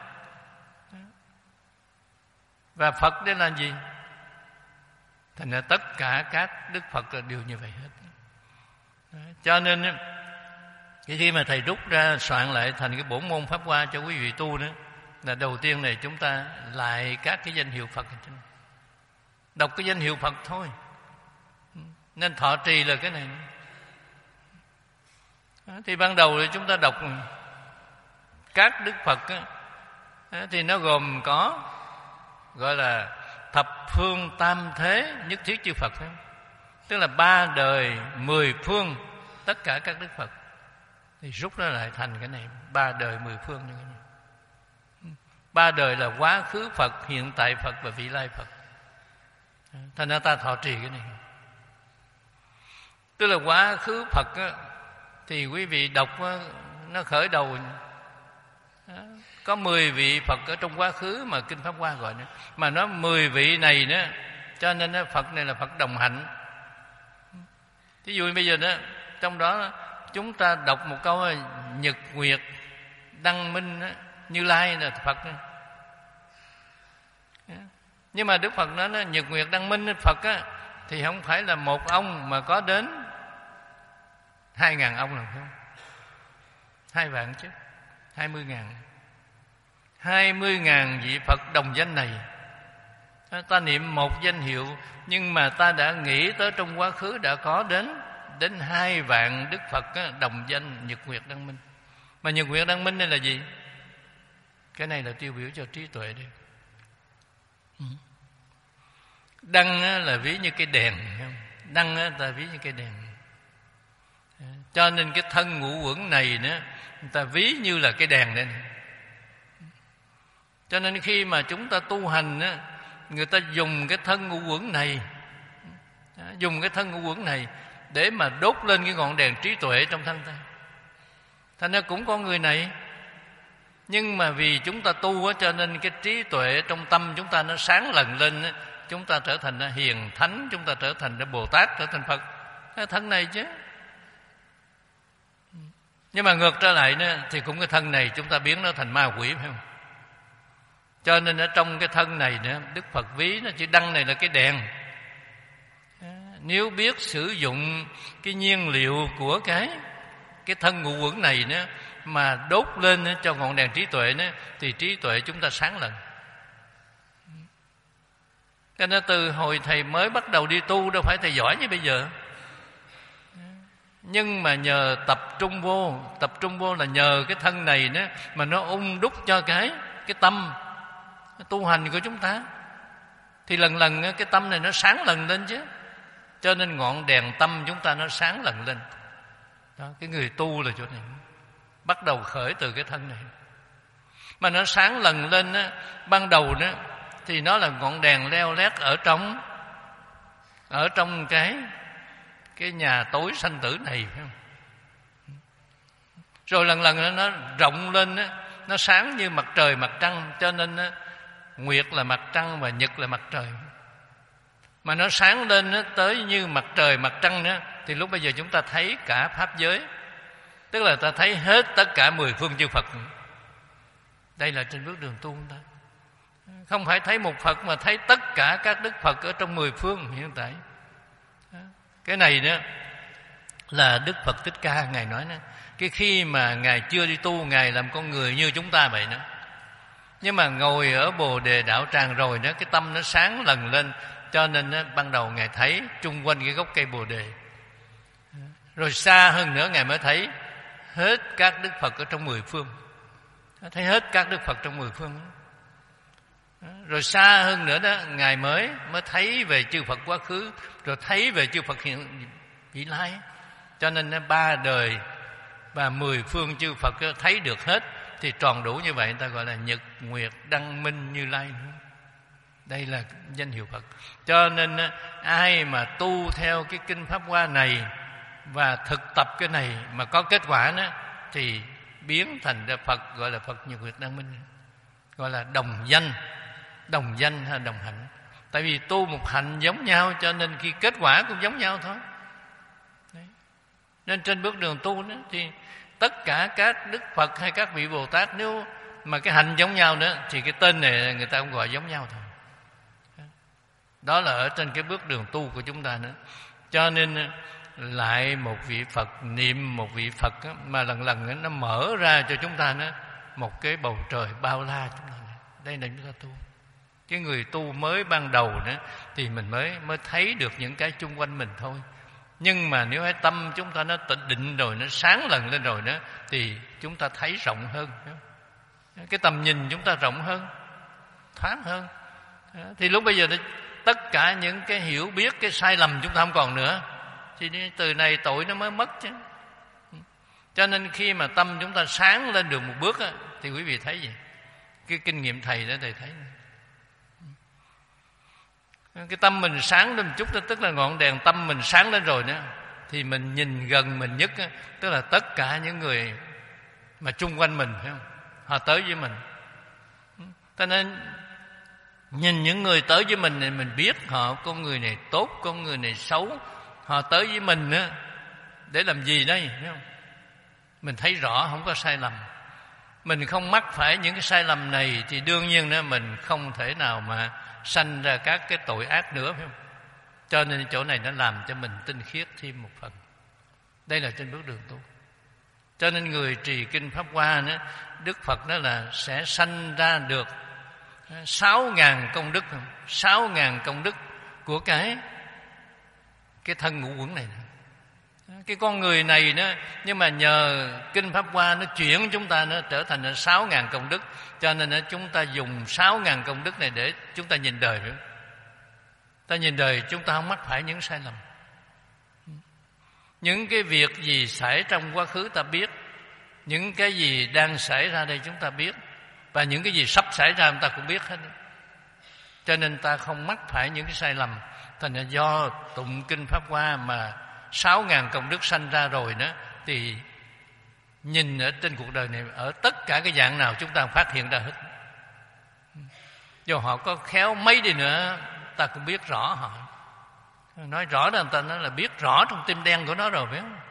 Và Phật đây là gì? Thành ra tất cả các Đức Phật đều như vậy hết. Cho nên cái khi mà thầy rút ra soạn lại thành cái bổn môn Pháp Hoa cho quý vị tu đó, là đầu tiên này chúng ta lại các cái danh hiệu Phật, đọc cái danh hiệu Phật thôi. Nên thọ trì là cái này. Thì ban đầu thì chúng ta đọc các Đức Phật đó, thì nó gồm có gọi là thập phương tam thế nhất thiết chư Phật đó. Tức là ba đời mười phương tất cả các Đức Phật, thì rút nó lại thành cái này, ba đời mười phương như thế này. Ba đời là quá khứ Phật, hiện tại Phật và vị lai Phật. Thành ra ta thọ trì cái này. Tức là quá khứ Phật á, thì quý vị đọc á, nó khởi đầu đó, có mười vị Phật ở trong quá khứ mà kinh Pháp Hoa gọi nữa. Mà nó mười vị này nữa, cho nên đó, Phật này là Phật đồng hạnh. Thí dụ bây giờ đó, trong đó chúng ta đọc một câu là Nhật Nguyệt Đăng Minh đó, Như Lai là Phật đó. Nhưng mà Đức Phật nói đó, Nhật Nguyệt Đăng Minh Phật á, thì không phải là một ông mà có đến hai ngàn ông là không? Hai vạn chứ, hai mươi ngàn. Hai mươi ngàn vị Phật đồng danh này. Ta niệm một danh hiệu, nhưng mà ta đã nghĩ tới trong quá khứ đã có đến đến hai vạn Đức Phật á, đồng danh Nhật Nguyệt Đăng Minh. Mà Nhật Nguyệt Đăng Minh đây là gì? Cái này là tiêu biểu cho trí tuệ đây. Đăng là ví như cái đèn, đăng là ví như cái đèn. Cho nên cái thân ngũ uẩn này nữa, người ta ví như là cái đèn đây này. Cho nên khi mà chúng ta tu hành á, người ta dùng cái thân ngũ uẩn này, dùng cái thân ngũ uẩn này để mà đốt lên cái ngọn đèn trí tuệ trong thân ta. Thành ra cũng có người này, nhưng mà vì chúng ta tu á, cho nên cái trí tuệ trong tâm chúng ta nó sáng lần lên á, chúng ta trở thành hiền thánh, chúng ta trở thành Bồ Tát, trở thành Phật. Cái thân này chứ. Nhưng mà ngược trở lại nữa, thì cũng cái thân này chúng ta biến nó thành ma quỷ, phải không? Cho nên ở trong cái thân này nữa, Đức Phật ví nó chữ đăng này là cái đèn. Nếu biết sử dụng cái nhiên liệu của cái cái thân ngũ uẩn này nữa mà đốt lên cho ngọn đèn trí tuệ nữa, thì trí tuệ chúng ta sáng lần. Cho nên từ hồi thầy mới bắt đầu đi tu, đâu phải thầy giỏi như bây giờ, nhưng mà nhờ tập trung vô, tập trung vô là nhờ cái thân này nữa mà nó ung đúc cho cái cái tâm cái tu hành của chúng ta, thì lần lần cái tâm này nó sáng lần lên chứ. Cho nên ngọn đèn tâm chúng ta nó sáng lần lên. Đó, cái người tu là chỗ này, bắt đầu khởi từ cái thân này. Mà nó sáng lần lên á, ban đầu đó thì nó là ngọn đèn leo lét ở trong ở trong cái cái nhà tối sanh tử này, phải không? Rồi lần lần nó rộng lên á, nó sáng như mặt trời mặt trăng. Cho nên á, nguyệt là mặt trăng và nhật là mặt trời. Mà nó sáng lên nó tới như mặt trời mặt trăng nữa, thì lúc bây giờ chúng ta thấy cả pháp giới, tức là ta thấy hết tất cả mười phương chư Phật. Đây là trên bước đường tu chúng ta, không phải thấy một Phật mà thấy tất cả các Đức Phật ở trong mười phương hiện tại. Cái này nữa là Đức Phật Thích Ca Ngài nói nữa. Cái khi mà Ngài chưa đi tu, Ngài làm con người như chúng ta vậy nữa. Nhưng mà ngồi ở Bồ Đề Đạo Tràng rồi đó, cái tâm nó sáng lần lên. Cho nên đó, ban đầu Ngài thấy chung quanh cái gốc cây Bồ Đề. Rồi xa hơn nữa Ngài mới thấy hết các Đức Phật ở trong mười phương. Thấy hết các Đức Phật trong mười phương. Rồi xa hơn nữa đó, Ngài mới mới thấy về chư Phật quá khứ, rồi thấy về chư Phật hiện vị lai. Cho nên ba đời và mười phương chư Phật thấy được hết, thì tròn đủ như vậy, người ta gọi là nhật nguyệt đăng minh Như Lai. Đây là danh hiệu Phật. Cho nên ai mà tu theo cái kinh Pháp Hoa này và thực tập cái này mà có kết quả nữa, thì biến thành ra Phật, gọi là Phật nhật nguyệt đăng minh, gọi là đồng danh. Đồng danh hay đồng hạnh. Tại vì tu một hạnh giống nhau, cho nên khi kết quả cũng giống nhau thôi. Đấy. Nên trên bước đường tu đó, thì tất cả các Đức Phật hay các vị Bồ Tát, nếu mà cái hạnh giống nhau nữa, thì cái tên này người ta cũng gọi giống nhau thôi. Đó là ở trên cái bước đường tu của chúng ta nữa. Cho nên lại một vị Phật, niệm một vị Phật đó, mà lần lần nó mở ra cho chúng ta nữa một cái bầu trời bao la chúng ta này. Đây là chúng ta tu. Cái người tu mới ban đầu nữa thì mình mới mới thấy được những cái chung quanh mình thôi. Nhưng mà nếu cái tâm chúng ta nó định rồi, nó sáng lần lên rồi nữa, thì chúng ta thấy rộng hơn. Cái tầm nhìn chúng ta rộng hơn, thoáng hơn. Thì lúc bây giờ tất cả những cái hiểu biết, cái sai lầm chúng ta không còn nữa. Thì từ này tội nó mới mất chứ. Cho nên khi mà tâm chúng ta sáng lên được một bước á, thì quý vị thấy gì? Cái kinh nghiệm thầy đó thầy thấy. Cái tâm mình sáng lên một chút đó, tức là ngọn đèn tâm mình sáng lên rồi nữa, thì mình nhìn gần mình nhất á, tức là tất cả những người mà chung quanh mình, phải không? Họ tới với mình. Cho nên nhìn những người tới với mình này, mình biết họ con người này tốt, con người này xấu. Họ tới với mình nữa để làm gì đây, phải không? Mình thấy rõ, không có sai lầm. Mình không mắc phải những cái sai lầm này, thì đương nhiên nữa mình không thể nào mà sanh ra các cái tội ác nữa, phải không? Cho nên chỗ này nó làm cho mình tinh khiết thêm một phần. Đây là trên bước đường tu. Cho nên người trì kinh Pháp Hoa nữa, Đức Phật đó là sẽ sanh ra được sáu ngàn công đức, sáu ngàn công đức của cái cái thân ngũ uẩn này. Cái con người này đó, nhưng mà nhờ kinh Pháp Hoa nó chuyển chúng ta nó trở thành sáu ngàn công đức. Cho nên chúng ta dùng sáu ngàn công đức này để chúng ta nhìn đời nữa. Ta nhìn đời chúng ta không mắc phải những sai lầm. Những cái việc gì xảy trong quá khứ ta biết, những cái gì đang xảy ra đây chúng ta biết, và những cái gì sắp xảy ra chúng ta cũng biết hết. Cho nên ta không mắc phải những cái sai lầm. Thành ra do tụng kinh Pháp Hoa mà sáu ngàn công đức sanh ra rồi đó, thì nhìn ở trên cuộc đời này, ở tất cả cái dạng nào chúng ta phát hiện ra hết. Do họ có khéo mấy đi nữa, ta cũng biết rõ họ. Nói rõ là người ta nói là biết rõ trong tim đen của nó rồi, phải không?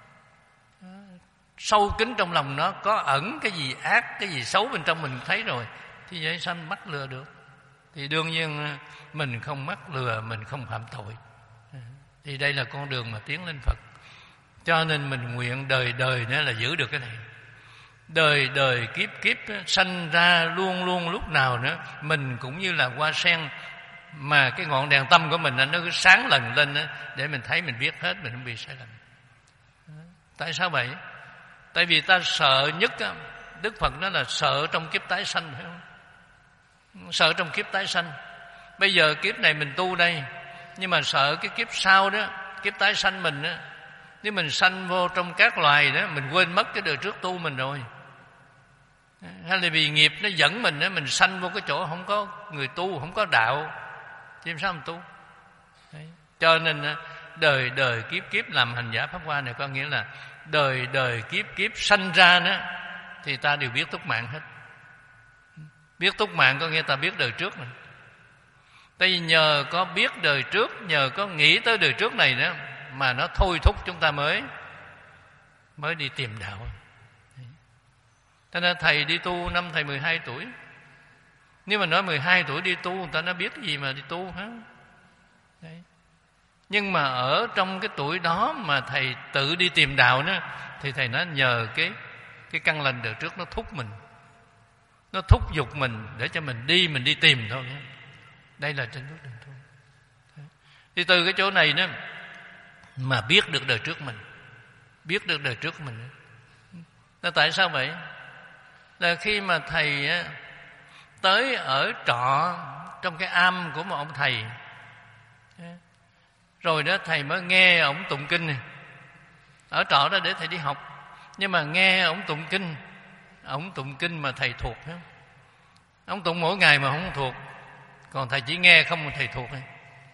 Sâu kín trong lòng nó có ẩn cái gì ác, cái gì xấu bên trong mình thấy rồi, thì vậy sao mắc lừa được? Thì đương nhiên mình không mắc lừa, mình không phạm tội. Thì đây là con đường mà tiến lên Phật. Cho nên mình nguyện đời đời nữa là giữ được cái này. Đời đời kiếp kiếp sanh ra luôn luôn lúc nào nữa mình cũng như là hoa sen, mà cái ngọn đèn tâm của mình nó cứ sáng lần lên đó, để mình thấy mình biết hết, mình không bị sai lầm. Tại sao vậy? Tại vì ta sợ nhất, Đức Phật nói là sợ trong kiếp tái sanh, phải không? Sợ trong kiếp tái sanh. Bây giờ kiếp này mình tu đây, nhưng mà sợ cái kiếp sau đó, kiếp tái sanh mình đó, nếu mình sanh vô trong các loài đó, mình quên mất cái đời trước tu mình rồi. Hay là vì nghiệp nó dẫn mình đó, mình sanh vô cái chỗ không có người tu, không có đạo, thì làm sao mình tu? Đấy. Cho nên đời đời kiếp kiếp làm hành giả Pháp Hoa này có nghĩa là đời đời kiếp kiếp sanh ra đó, thì ta đều biết túc mạng hết. Biết túc mạng có nghĩa ta biết đời trước mình. Tại vì nhờ có biết đời trước, nhờ có nghĩ tới đời trước này đó, mà nó thôi thúc chúng ta mới mới đi tìm đạo. Cho nên thầy đi tu năm thầy mười hai tuổi. Nếu mà nói mười hai tuổi đi tu, người ta nó biết cái gì mà đi tu hả? Đấy. Nhưng mà ở trong cái tuổi đó mà thầy tự đi tìm đạo nữa, thì thầy nói nhờ cái cái căn lành đời trước nó thúc mình, nó thúc giục mình để cho mình đi, mình đi tìm thôi. Đây là trên bước đường tu. Thì từ cái chỗ này đó mà biết được đời trước mình, biết được đời trước mình. Là tại sao vậy? Là khi mà thầy tới ở trọ trong cái am của một ông thầy, rồi đó thầy mới nghe ổng tụng kinh này. Ở trọ đó để thầy đi học, nhưng mà nghe ổng tụng kinh, ổng tụng kinh mà thầy thuộc, phải không? Ổng tụng mỗi ngày mà không thuộc, còn thầy chỉ nghe không mà thầy thuộc này.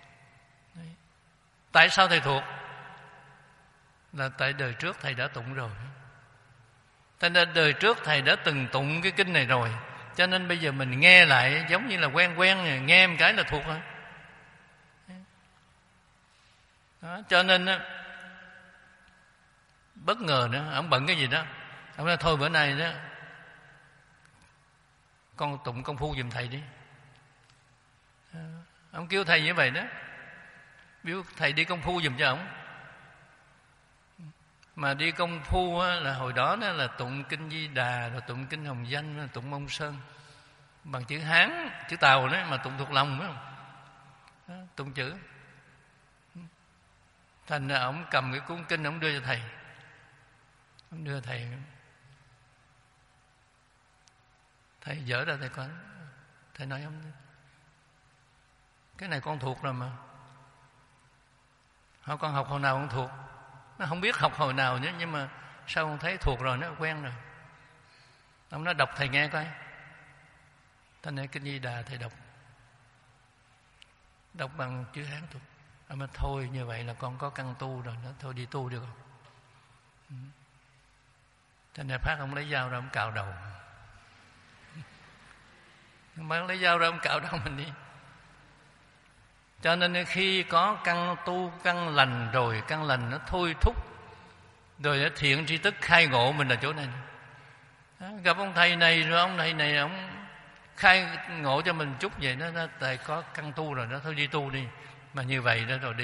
Tại sao thầy thuộc? Là tại đời trước thầy đã tụng rồi. Tại nên đời trước thầy đã từng tụng cái kinh này rồi, cho nên bây giờ mình nghe lại giống như là quen quen, nghe một cái là thuộc rồi. Đó, cho nên đó, bất ngờ nữa, ông bận cái gì đó, ông nói thôi bữa nay đó con tụng công phu giùm thầy đi. Ông kêu thầy như vậy đó, biểu thầy đi công phu giùm cho ổng. Mà đi công phu á, là hồi đó, đó là tụng kinh Di Đà, rồi tụng kinh Hồng Danh, tụng Mông Sơn bằng chữ Hán, chữ Tàu đó, mà tụng thuộc lòng, phải không? Đó, tụng chữ. Thành ra ổng cầm cái cuốn kinh ổng đưa cho thầy, ổng đưa thầy, thầy dở ra thầy coi, thầy nói ông cái này con thuộc rồi mà. Hỏi con học hồi nào con thuộc? Nó không biết học hồi nào nữa, nhưng mà sao con thấy thuộc rồi, nó quen rồi. Ông nói đọc thầy nghe coi. Thành ra kinh Di Đà thầy đọc, đọc bằng chữ Hán thuộc. Ông nói thôi như vậy là con có căn tu rồi, nó thôi đi tu được không? Thành ra phát ông lấy dao ra ông cạo đầu. Mà ông lấy dao ra ông cạo đầu mình đi. Cho nên khi có căn tu, căn lành rồi, căn lành nó thôi thúc, rồi thiện tri thức khai ngộ mình là chỗ này. Đó, gặp ông thầy này rồi ông thầy này ông khai ngộ cho mình chút vậy, nó, nó tại có căn tu rồi, nó thôi đi tu đi. Mà như vậy đó rồi đi.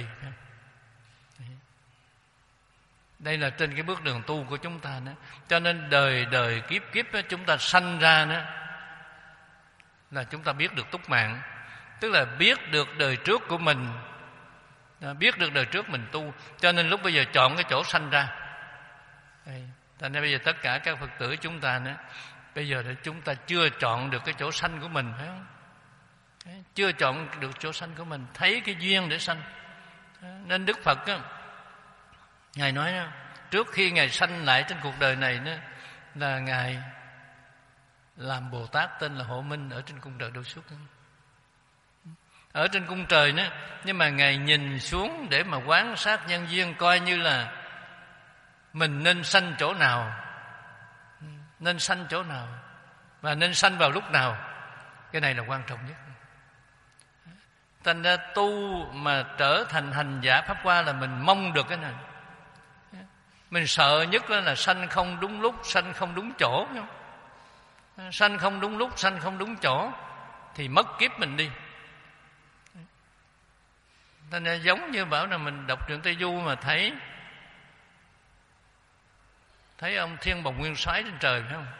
Đây là trên cái bước đường tu của chúng ta đó. Cho nên đời đời kiếp kiếp đó, chúng ta sanh ra đó, là chúng ta biết được túc mạng. Tức là biết được đời trước của mình, biết được đời trước mình tu. Cho nên lúc bây giờ chọn cái chỗ sanh ra. Thành ra bây giờ tất cả các Phật tử chúng ta nữa, bây giờ chúng ta chưa chọn được cái chỗ sanh của mình, phải không? chưa chọn được chỗ sanh của mình, thấy cái duyên để sanh. Nên Đức Phật á, Ngài nói đó, trước khi Ngài sanh lại trên cuộc đời này đó, là Ngài làm Bồ Tát tên là Hộ Minh ở trên cung trời Đô Xuất. Ở trên cung trời đó, nhưng mà Ngài nhìn xuống để mà quan sát nhân duyên, coi như là mình nên sanh chỗ nào, nên sanh chỗ nào và nên sanh vào lúc nào. Cái này là quan trọng nhất. Thành ra tu mà trở thành hành giả Pháp Hoa là mình mong được cái này. Mình sợ nhất là sanh không đúng lúc, sanh không đúng chỗ. Sanh không đúng lúc, sanh không đúng chỗ thì mất kiếp mình đi. Thành ra giống như bảo là mình đọc truyện Tây Du mà thấy Thấy ông Thiên Bồng Nguyên Soái trên trời, phải không?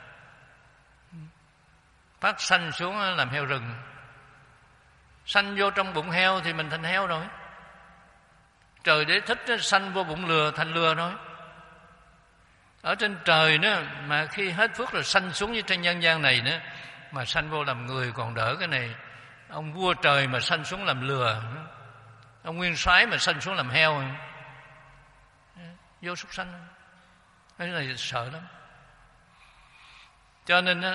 Phát sanh xuống làm heo rừng. Sanh vô trong bụng heo thì mình thành heo rồi. Trời Đế Thích sanh vô bụng lừa thành lừa rồi. Ở trên trời nữa mà khi hết phước rồi sanh xuống như trên nhân gian này nữa, mà sanh vô làm người còn đỡ cái này. Ông vua trời mà sanh xuống làm lừa, ông Nguyên Soái mà sanh xuống làm heo, vô súc sanh. Cái này sợ lắm. Cho nên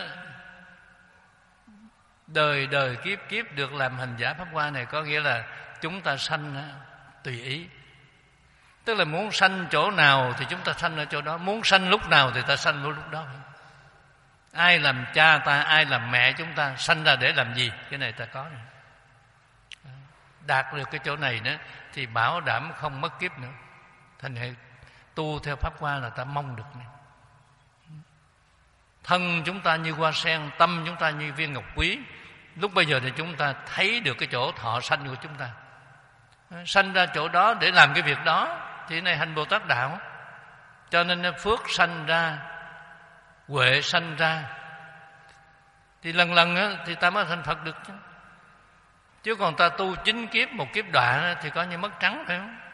đời đời kiếp kiếp được làm hành giả Pháp Hoa này có nghĩa là chúng ta sanh tùy ý. Tức là muốn sanh chỗ nào thì chúng ta sanh ở chỗ đó, muốn sanh lúc nào thì ta sanh lúc đó. Ai làm cha ta, ai làm mẹ chúng ta, sanh ra để làm gì? Cái này ta có này. Đạt được cái chỗ này nữa thì bảo đảm không mất kiếp nữa. Thành hệ tu theo Pháp Hoa là ta mong được này. Thân chúng ta như hoa sen, tâm chúng ta như viên ngọc quý. Lúc bây giờ thì chúng ta thấy được cái chỗ thọ sanh của chúng ta. Sanh ra chỗ đó để làm cái việc đó thì này hành Bồ Tát đạo. Cho nên phước sanh ra, huệ sanh ra, thì lần lần á, thì ta mới thành Phật được chứ. Chứ còn ta tu chín kiếp, một kiếp đọa thì coi như mất trắng, phải không?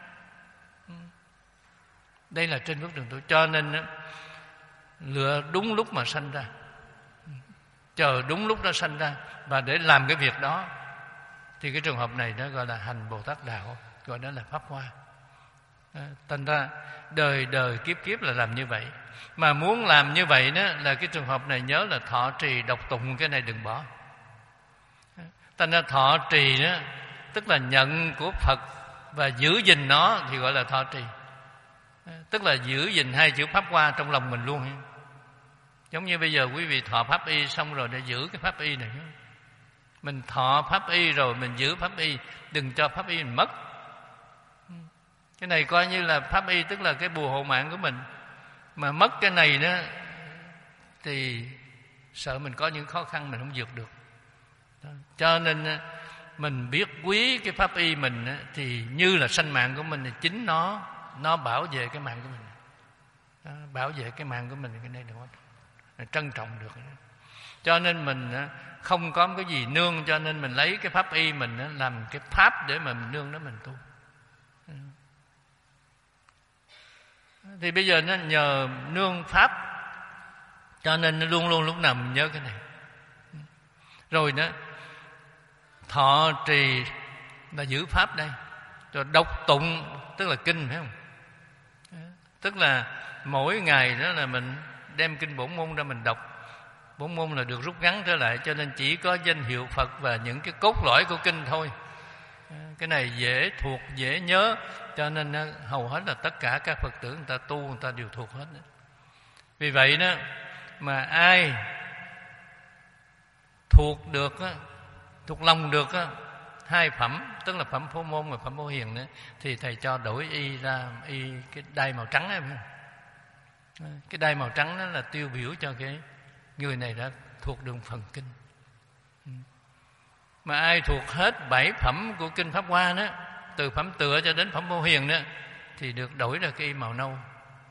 Đây là trên bước đường tu. Cho nên á, lựa đúng lúc mà sanh ra, chờ đúng lúc nó sanh ra, và để làm cái việc đó thì cái trường hợp này nó gọi là hành Bồ Tát đạo, gọi đó là Pháp Hoa. Thành ra đời đời kiếp kiếp là làm như vậy. Mà muốn làm như vậy đó là cái trường hợp này nhớ là thọ trì đọc tụng, cái này đừng bỏ. Thành ra thọ trì đó tức là nhận của Phật và giữ gìn nó thì gọi là thọ trì. Tức là giữ gìn hai chữ Pháp Hoa trong lòng mình luôn. Giống như bây giờ quý vị thọ Pháp Y xong rồi để giữ cái Pháp Y này. Mình thọ Pháp Y rồi mình giữ Pháp Y, đừng cho Pháp Y mình mất. Cái này coi như là Pháp Y, tức là cái bùa hộ mạng của mình. Mà mất cái này đó thì sợ mình có những khó khăn mình không vượt được. Cho nên mình biết quý cái Pháp Y mình thì như là sanh mạng của mình, thì chính nó nó bảo vệ cái mạng của mình. Đó, bảo vệ cái mạng của mình, cái này được trân trọng được. Cho nên mình không có cái gì nương, cho nên mình lấy cái Pháp Y mình làm cái pháp để mà mình nương đó mình tu. Thì bây giờ nó nhờ nương pháp, cho nên nó luôn luôn lúc nào mình nhớ cái này. Rồi đó, thọ trì là giữ pháp đây. Rồi đọc tụng tức là kinh, phải không? Tức là mỗi ngày đó là mình đem kinh bổn môn ra mình đọc. Bổn môn là được rút ngắn trở lại, cho nên chỉ có danh hiệu Phật và những cái cốt lõi của kinh thôi. Cái này dễ thuộc, dễ nhớ, cho nên hầu hết là tất cả các Phật tử người ta tu, người ta đều thuộc hết. Vì vậy đó mà ai thuộc được, thuộc lòng được hai phẩm, tức là phẩm Phổ Môn và phẩm Phổ Hiền nữa, thì thầy cho đổi y ra y cái đai màu trắng ấy. Cái đai màu trắng đó là tiêu biểu cho cái người này đã thuộc đường phần kinh. Mà ai thuộc hết bảy phẩm của kinh Pháp Hoa đó, từ phẩm tựa cho đến phẩm Phổ Hiền đó, thì được đổi ra cái y màu nâu.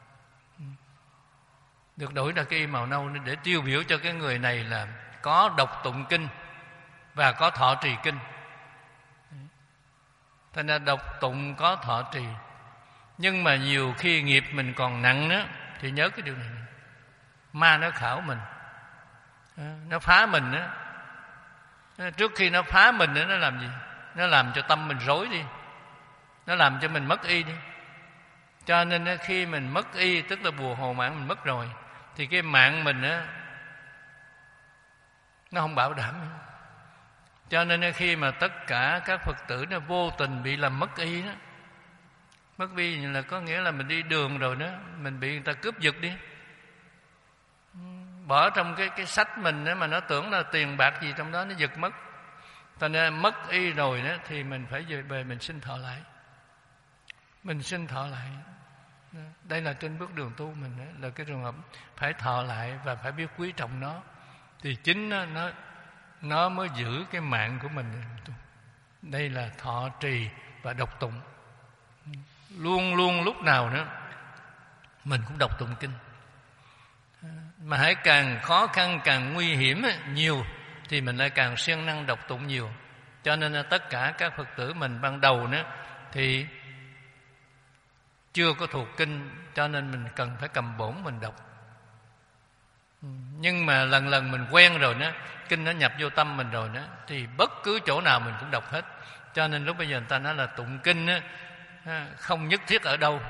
Được đổi ra cái y màu nâu để tiêu biểu cho cái người này là có đọc tụng kinh và có thọ trì kinh. Thành ra đọc tụng có thọ trì. Nhưng mà nhiều khi nghiệp mình còn nặng đó, thì nhớ cái điều này. Ma nó khảo mình, nó phá mình đó. Trước khi nó phá mình nó làm gì? Nó làm cho tâm mình rối đi, nó làm cho mình mất y đi. Cho nên khi mình mất y, tức là bùa hồ mạng mình mất rồi, thì cái mạng mình á nó không bảo đảm. Cho nên khi mà tất cả các Phật tử nó vô tình bị làm mất y đó, mất y là có nghĩa là mình đi đường rồi đó, mình bị người ta cướp giật đi, bỏ trong cái cái sách mình đó mà nó tưởng là tiền bạc gì trong đó, nó giật mất. Cho nên mất y rồi đó thì mình phải về về mình xin thọ lại, mình xin thọ lại. Đây là trên bước đường tu mình đó, là cái trường hợp phải thọ lại và phải biết quý trọng nó, thì chính nó nó, nó mới giữ cái mạng của mình. Đây là thọ trì và đọc tụng. Luôn luôn lúc nào nữa mình cũng đọc tụng kinh. Mà hãy càng khó khăn, càng nguy hiểm nhiều thì mình lại càng siêng năng đọc tụng nhiều. Cho nên là tất cả các Phật tử mình ban đầu nữa thì chưa có thuộc kinh, cho nên mình cần phải cầm bổn mình đọc. Nhưng mà lần lần mình quen rồi đó, kinh nó nhập vô tâm mình rồi đó, thì bất cứ chỗ nào mình cũng đọc hết. Cho nên lúc bây giờ người ta nói là tụng kinh đó, không nhất thiết ở đâu,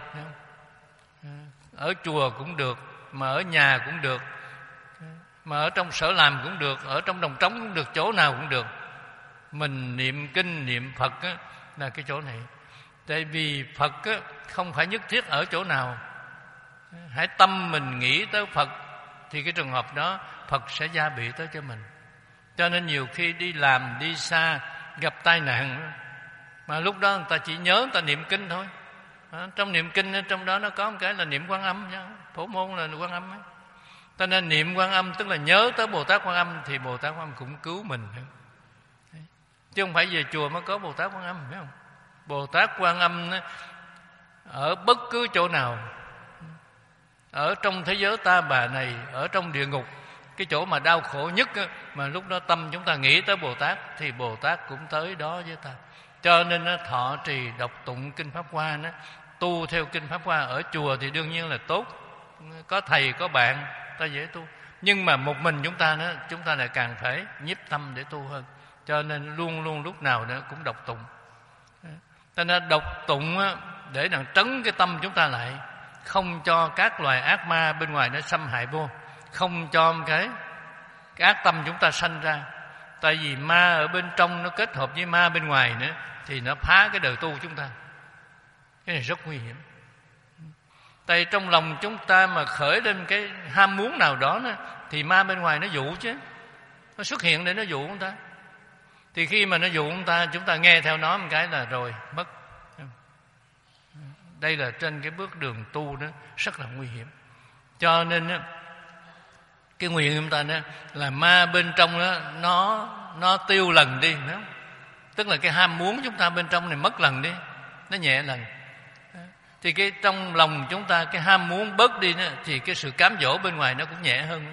ở chùa cũng được, mà ở nhà cũng được, mà ở trong sở làm cũng được, ở trong đồng trống cũng được, chỗ nào cũng được. Mình niệm kinh, niệm Phật á, là cái chỗ này. Tại vì Phật á, không phải nhất thiết ở chỗ nào. Hãy tâm mình nghĩ tới Phật thì cái trường hợp đó Phật sẽ gia bị tới cho mình. Cho nên nhiều khi đi làm, đi xa, gặp tai nạn, mà lúc đó người ta chỉ nhớ người ta niệm kinh thôi. Trong niệm kinh trong đó nó có một cái là niệm Quan Âm, phổ môn là Quan Âm ấy. Cho nên niệm Quan Âm tức là nhớ tới Bồ Tát Quan Âm, thì Bồ Tát Quan Âm cũng cứu mình. Chứ không phải về chùa mới có Bồ Tát Quan Âm, phải không? Bồ Tát Quan Âm ở bất cứ chỗ nào, ở trong thế giới ta bà này, ở trong địa ngục, cái chỗ mà đau khổ nhất á, mà lúc đó tâm chúng ta nghĩ tới Bồ Tát thì Bồ Tát cũng tới đó với ta. Cho nên nó thọ trì đọc tụng kinh Pháp Hoa, nó tu theo kinh Pháp Hoa. Ở chùa thì đương nhiên là tốt, có thầy có bạn ta dễ tu. Nhưng mà một mình chúng ta nữa, chúng ta lại càng phải nhiếp tâm để tu hơn. Cho nên luôn luôn lúc nào nữa cũng đọc tụng. Cho nên đọc tụng để làm trấn cái tâm chúng ta lại, không cho các loài ác ma bên ngoài nó xâm hại vô, không cho cái, cái ác tâm chúng ta sanh ra. Tại vì ma ở bên trong nó kết hợp với ma bên ngoài nữa thì nó phá cái đời tu chúng ta. Cái này rất nguy hiểm. Tại trong lòng chúng ta mà khởi lên cái ham muốn nào đó nữa, thì ma bên ngoài nó dụ chứ, nó xuất hiện để nó dụ chúng ta. Thì khi mà nó dụ chúng ta, chúng ta nghe theo nó một cái là rồi mất. Đây là trên cái bước đường tu đó rất là nguy hiểm. Cho nên đó, cái nguyện của chúng ta đó là ma bên trong đó nó nó tiêu lần đi, đúng không? Tức là cái ham muốn chúng ta bên trong này mất lần đi, nó nhẹ lần. Thì cái trong lòng chúng ta cái ham muốn bớt đi đó, thì cái sự cám dỗ bên ngoài nó cũng nhẹ hơn.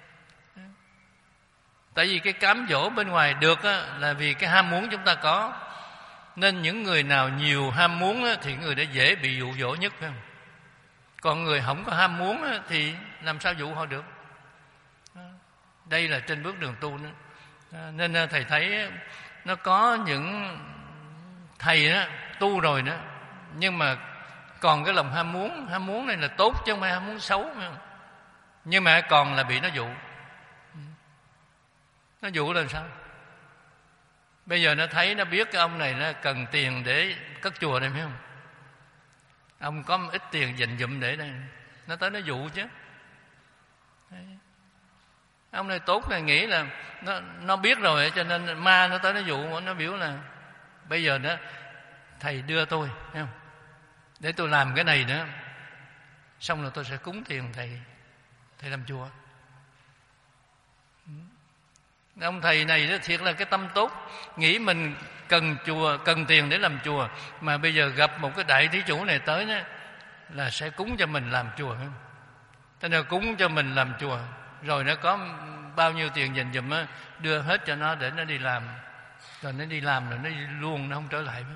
Tại vì cái cám dỗ bên ngoài được á, là vì cái ham muốn chúng ta có. Nên những người nào nhiều ham muốn á, thì người đó dễ bị dụ dỗ nhất, phải không? Còn người không có ham muốn á, thì làm sao dụ họ được? Đây là trên bước đường tu nữa. Nên thầy thấy nó có những thầy đó, tu rồi đó, nhưng mà còn cái lòng ham muốn. Ham muốn này là tốt chứ không phải ham muốn xấu, phải không? Nhưng mà còn là bị nó dụ. Nó dụ là sao? Bây giờ nó thấy, nó biết cái ông này nó cần tiền để cất chùa này, phải không? Ông có một ít tiền dành dụm để đây, nó tới nó dụ chứ. Đấy. Ông này tốt là nghĩ là nó, nó biết rồi, cho nên ma nó tới nó dụ, nó biểu là bây giờ đó thầy đưa tôi, thấy không? Để tôi làm cái này nữa, xong rồi tôi sẽ cúng tiền thầy, thầy làm chùa. Ông thầy này đó thiệt là cái tâm tốt, nghĩ mình cần chùa, cần tiền để làm chùa, mà bây giờ gặp một cái đại thí chủ này tới đó, là sẽ cúng cho mình làm chùa, không? Thế nào cúng cho mình làm chùa, rồi nó có bao nhiêu tiền dành dụm á, đưa hết cho nó để nó đi làm, rồi nó đi làm rồi nó đi luôn, nó không trở lại.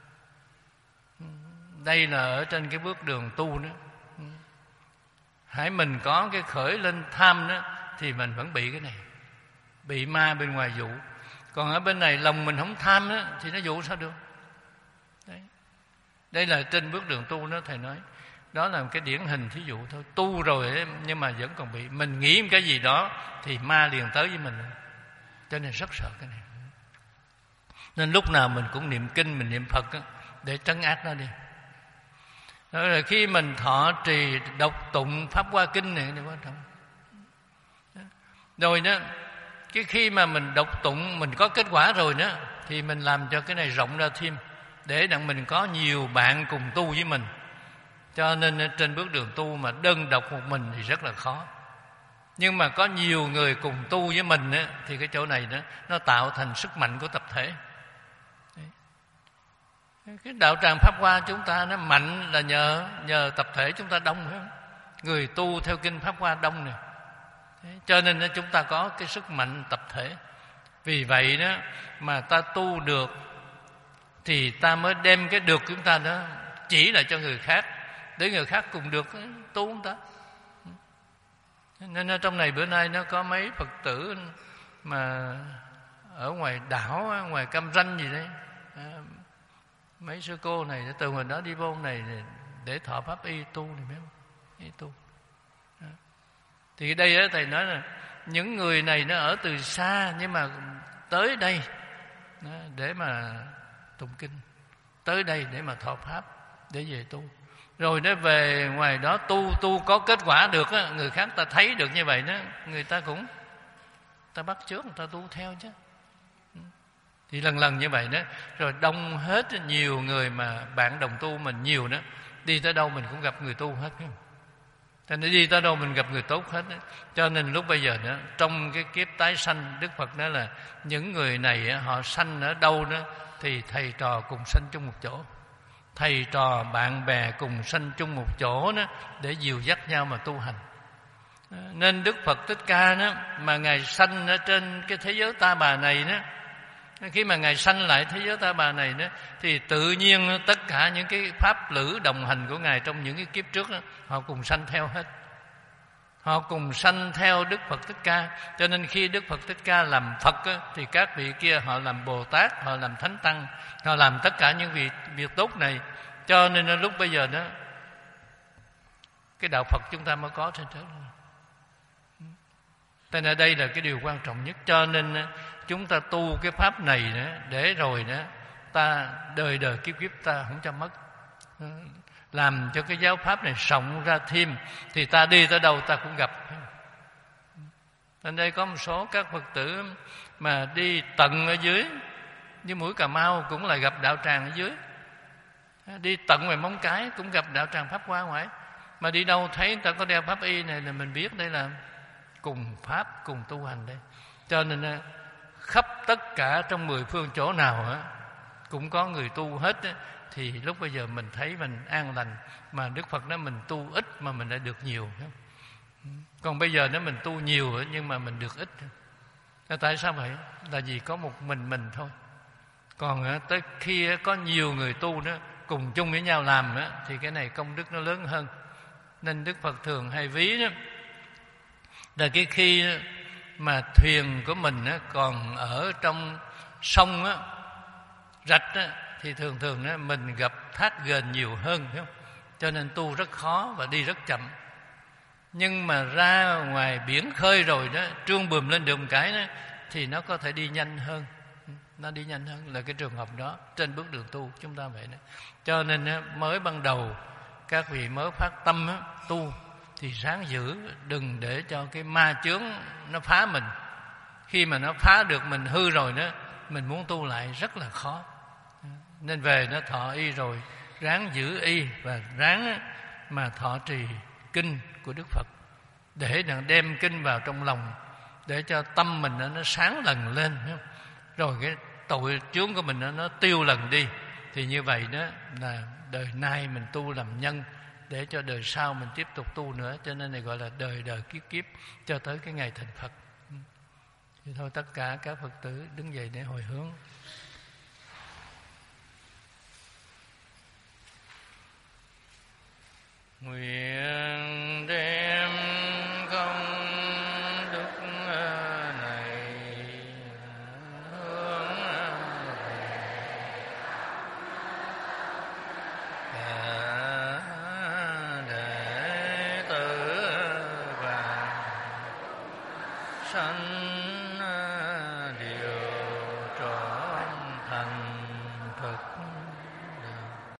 Đây là ở trên cái bước đường tu đó. Hãy mình có cái khởi lên tham đó, thì mình vẫn bị cái này, bị ma bên ngoài dụ. Còn ở bên này lòng mình không tham đó, thì nó dụ sao được. Đấy. Đây là trên bước đường tu đó thầy nói. Đó là một cái điển hình thí dụ thôi. Tu rồi ấy, nhưng mà vẫn còn bị mình nghĩ một cái gì đó thì ma liền tới với mình. Cho nên rất sợ cái này. Nên lúc nào mình cũng niệm kinh, mình niệm Phật đó, để trấn áp nó đi. Đó là khi mình thọ trì đọc tụng Pháp Hoa Kinh này, này quan trọng. Rồi đó, cái khi mà mình đọc tụng mình có kết quả rồi đó, thì mình làm cho cái này rộng ra thêm, để đặng mình có nhiều bạn cùng tu với mình. Cho nên trên bước đường tu mà đơn độc một mình thì rất là khó. Nhưng mà có nhiều người cùng tu với mình á, thì cái chỗ này đó, nó tạo thành sức mạnh của tập thể. Đấy. Cái đạo tràng Pháp Hoa chúng ta nó mạnh là nhờ nhờ tập thể chúng ta đông, phải không? Người tu theo kinh Pháp Hoa đông này. Đấy. Cho nên chúng ta có cái sức mạnh tập thể. Vì vậy đó mà ta tu được thì ta mới đem cái được của chúng ta đó chỉ lại cho người khác, để người khác cùng được tu chúng ta. Nên ở trong này bữa nay nó có mấy Phật tử mà ở ngoài đảo, ngoài Cam Ranh gì đấy, mấy sư cô này từ ngoài đó đi vô này để thọ pháp y tu này, biết không? Y tu. Đó. Thì đây đó, thầy nói là những người này nó ở từ xa nhưng mà tới đây đó, để mà tụng kinh, tới đây để mà thọ pháp, để về tu. Rồi nó về ngoài đó tu tu có kết quả được á, người khác ta thấy được như vậy đó, người ta cũng ta bắt chước, người ta tu theo chứ. Thì lần lần như vậy đó, rồi đông hết, nhiều người mà bạn đồng tu mình nhiều đó, đi tới đâu mình cũng gặp người tu hết, phải không? Cho nên đi tới đâu mình gặp người tốt hết đó. Cho nên lúc bây giờ đó, trong cái kiếp tái sanh, Đức Phật nói là những người này họ sanh ở đâu đó thì thầy trò cùng sanh chung một chỗ. Thầy trò bạn bè cùng sanh chung một chỗ đó, để dìu dắt nhau mà tu hành. Nên Đức Phật Thích Ca đó, mà Ngài sanh ở trên cái thế giới Ta Bà này đó, khi mà Ngài sanh lại thế giới Ta Bà này đó, thì tự nhiên tất cả những cái pháp lữ đồng hành của Ngài trong những cái kiếp trước đó, họ cùng sanh theo hết. Họ cùng sanh theo Đức Phật Thích Ca. Cho nên khi Đức Phật Thích Ca làm Phật đó, thì các vị kia họ làm Bồ Tát, họ làm Thánh Tăng, họ làm tất cả những việc, việc tốt này. Cho nên lúc bây giờ đó, cái đạo Phật chúng ta mới có trên thế giới. Thế nên đây là cái điều quan trọng nhất. Cho nên chúng ta tu cái pháp này nữa, để rồi nữa ta đời đời kiếp kiếp ta không cho mất, làm cho cái giáo pháp này rộng ra thêm, thì ta đi tới đâu ta cũng gặp. Nên đây có một số các Phật tử mà đi tận ở dưới, như mũi Cà Mau cũng là gặp đạo tràng ở dưới, đi tận ngoài Móng Cái cũng gặp đạo tràng Pháp Hoa ngoài. Mà đi đâu thấy người ta có đeo pháp y này là mình biết đây là cùng pháp, cùng tu hành đây. Cho nên khắp tất cả trong mười phương chỗ nào á, cũng có người tu hết á, thì lúc bây giờ mình thấy mình an lành. Mà Đức Phật nói mình tu ít mà mình đã được nhiều. Còn bây giờ nếu mình tu nhiều nhưng mà mình được ít. Tại sao vậy? Là vì có một mình mình thôi. Còn tới khi có nhiều người tu đó cùng chung với nhau làm đó, thì cái này công đức nó lớn hơn. Nên Đức Phật thường hay ví đó là cái khi mà thuyền của mình còn ở trong sông á, rạch á, thì thường thường đó, mình gặp thác ghềnh nhiều hơn, phải không? Cho nên tu rất khó và đi rất chậm. Nhưng mà ra ngoài biển khơi rồi đó, trương bùm lên được một cái đó, thì nó có thể đi nhanh hơn. Nó đi nhanh hơn là cái trường hợp đó trên bước đường tu chúng ta vậy đó. Cho nên mới ban đầu các vị mới phát tâm á, tu thì ráng giữ, đừng để cho cái ma chướng nó phá mình. Khi mà nó phá được mình hư rồi đó, mình muốn tu lại rất là khó. Nên về nó thọ y rồi, ráng giữ y và ráng mà thọ trì kinh của Đức Phật, để đem kinh vào trong lòng, để cho tâm mình nó sáng lần lên, rồi cái tội chướng của mình nó tiêu lần đi. Thì như vậy đó là đời nay mình tu làm nhân, để cho đời sau mình tiếp tục tu nữa. Cho nên này gọi là đời đời kiếp kiếp cho tới cái ngày thành Phật. Thì thôi tất cả các Phật tử đứng dậy để hồi hướng. Nguyện đem công đức này hướng sanh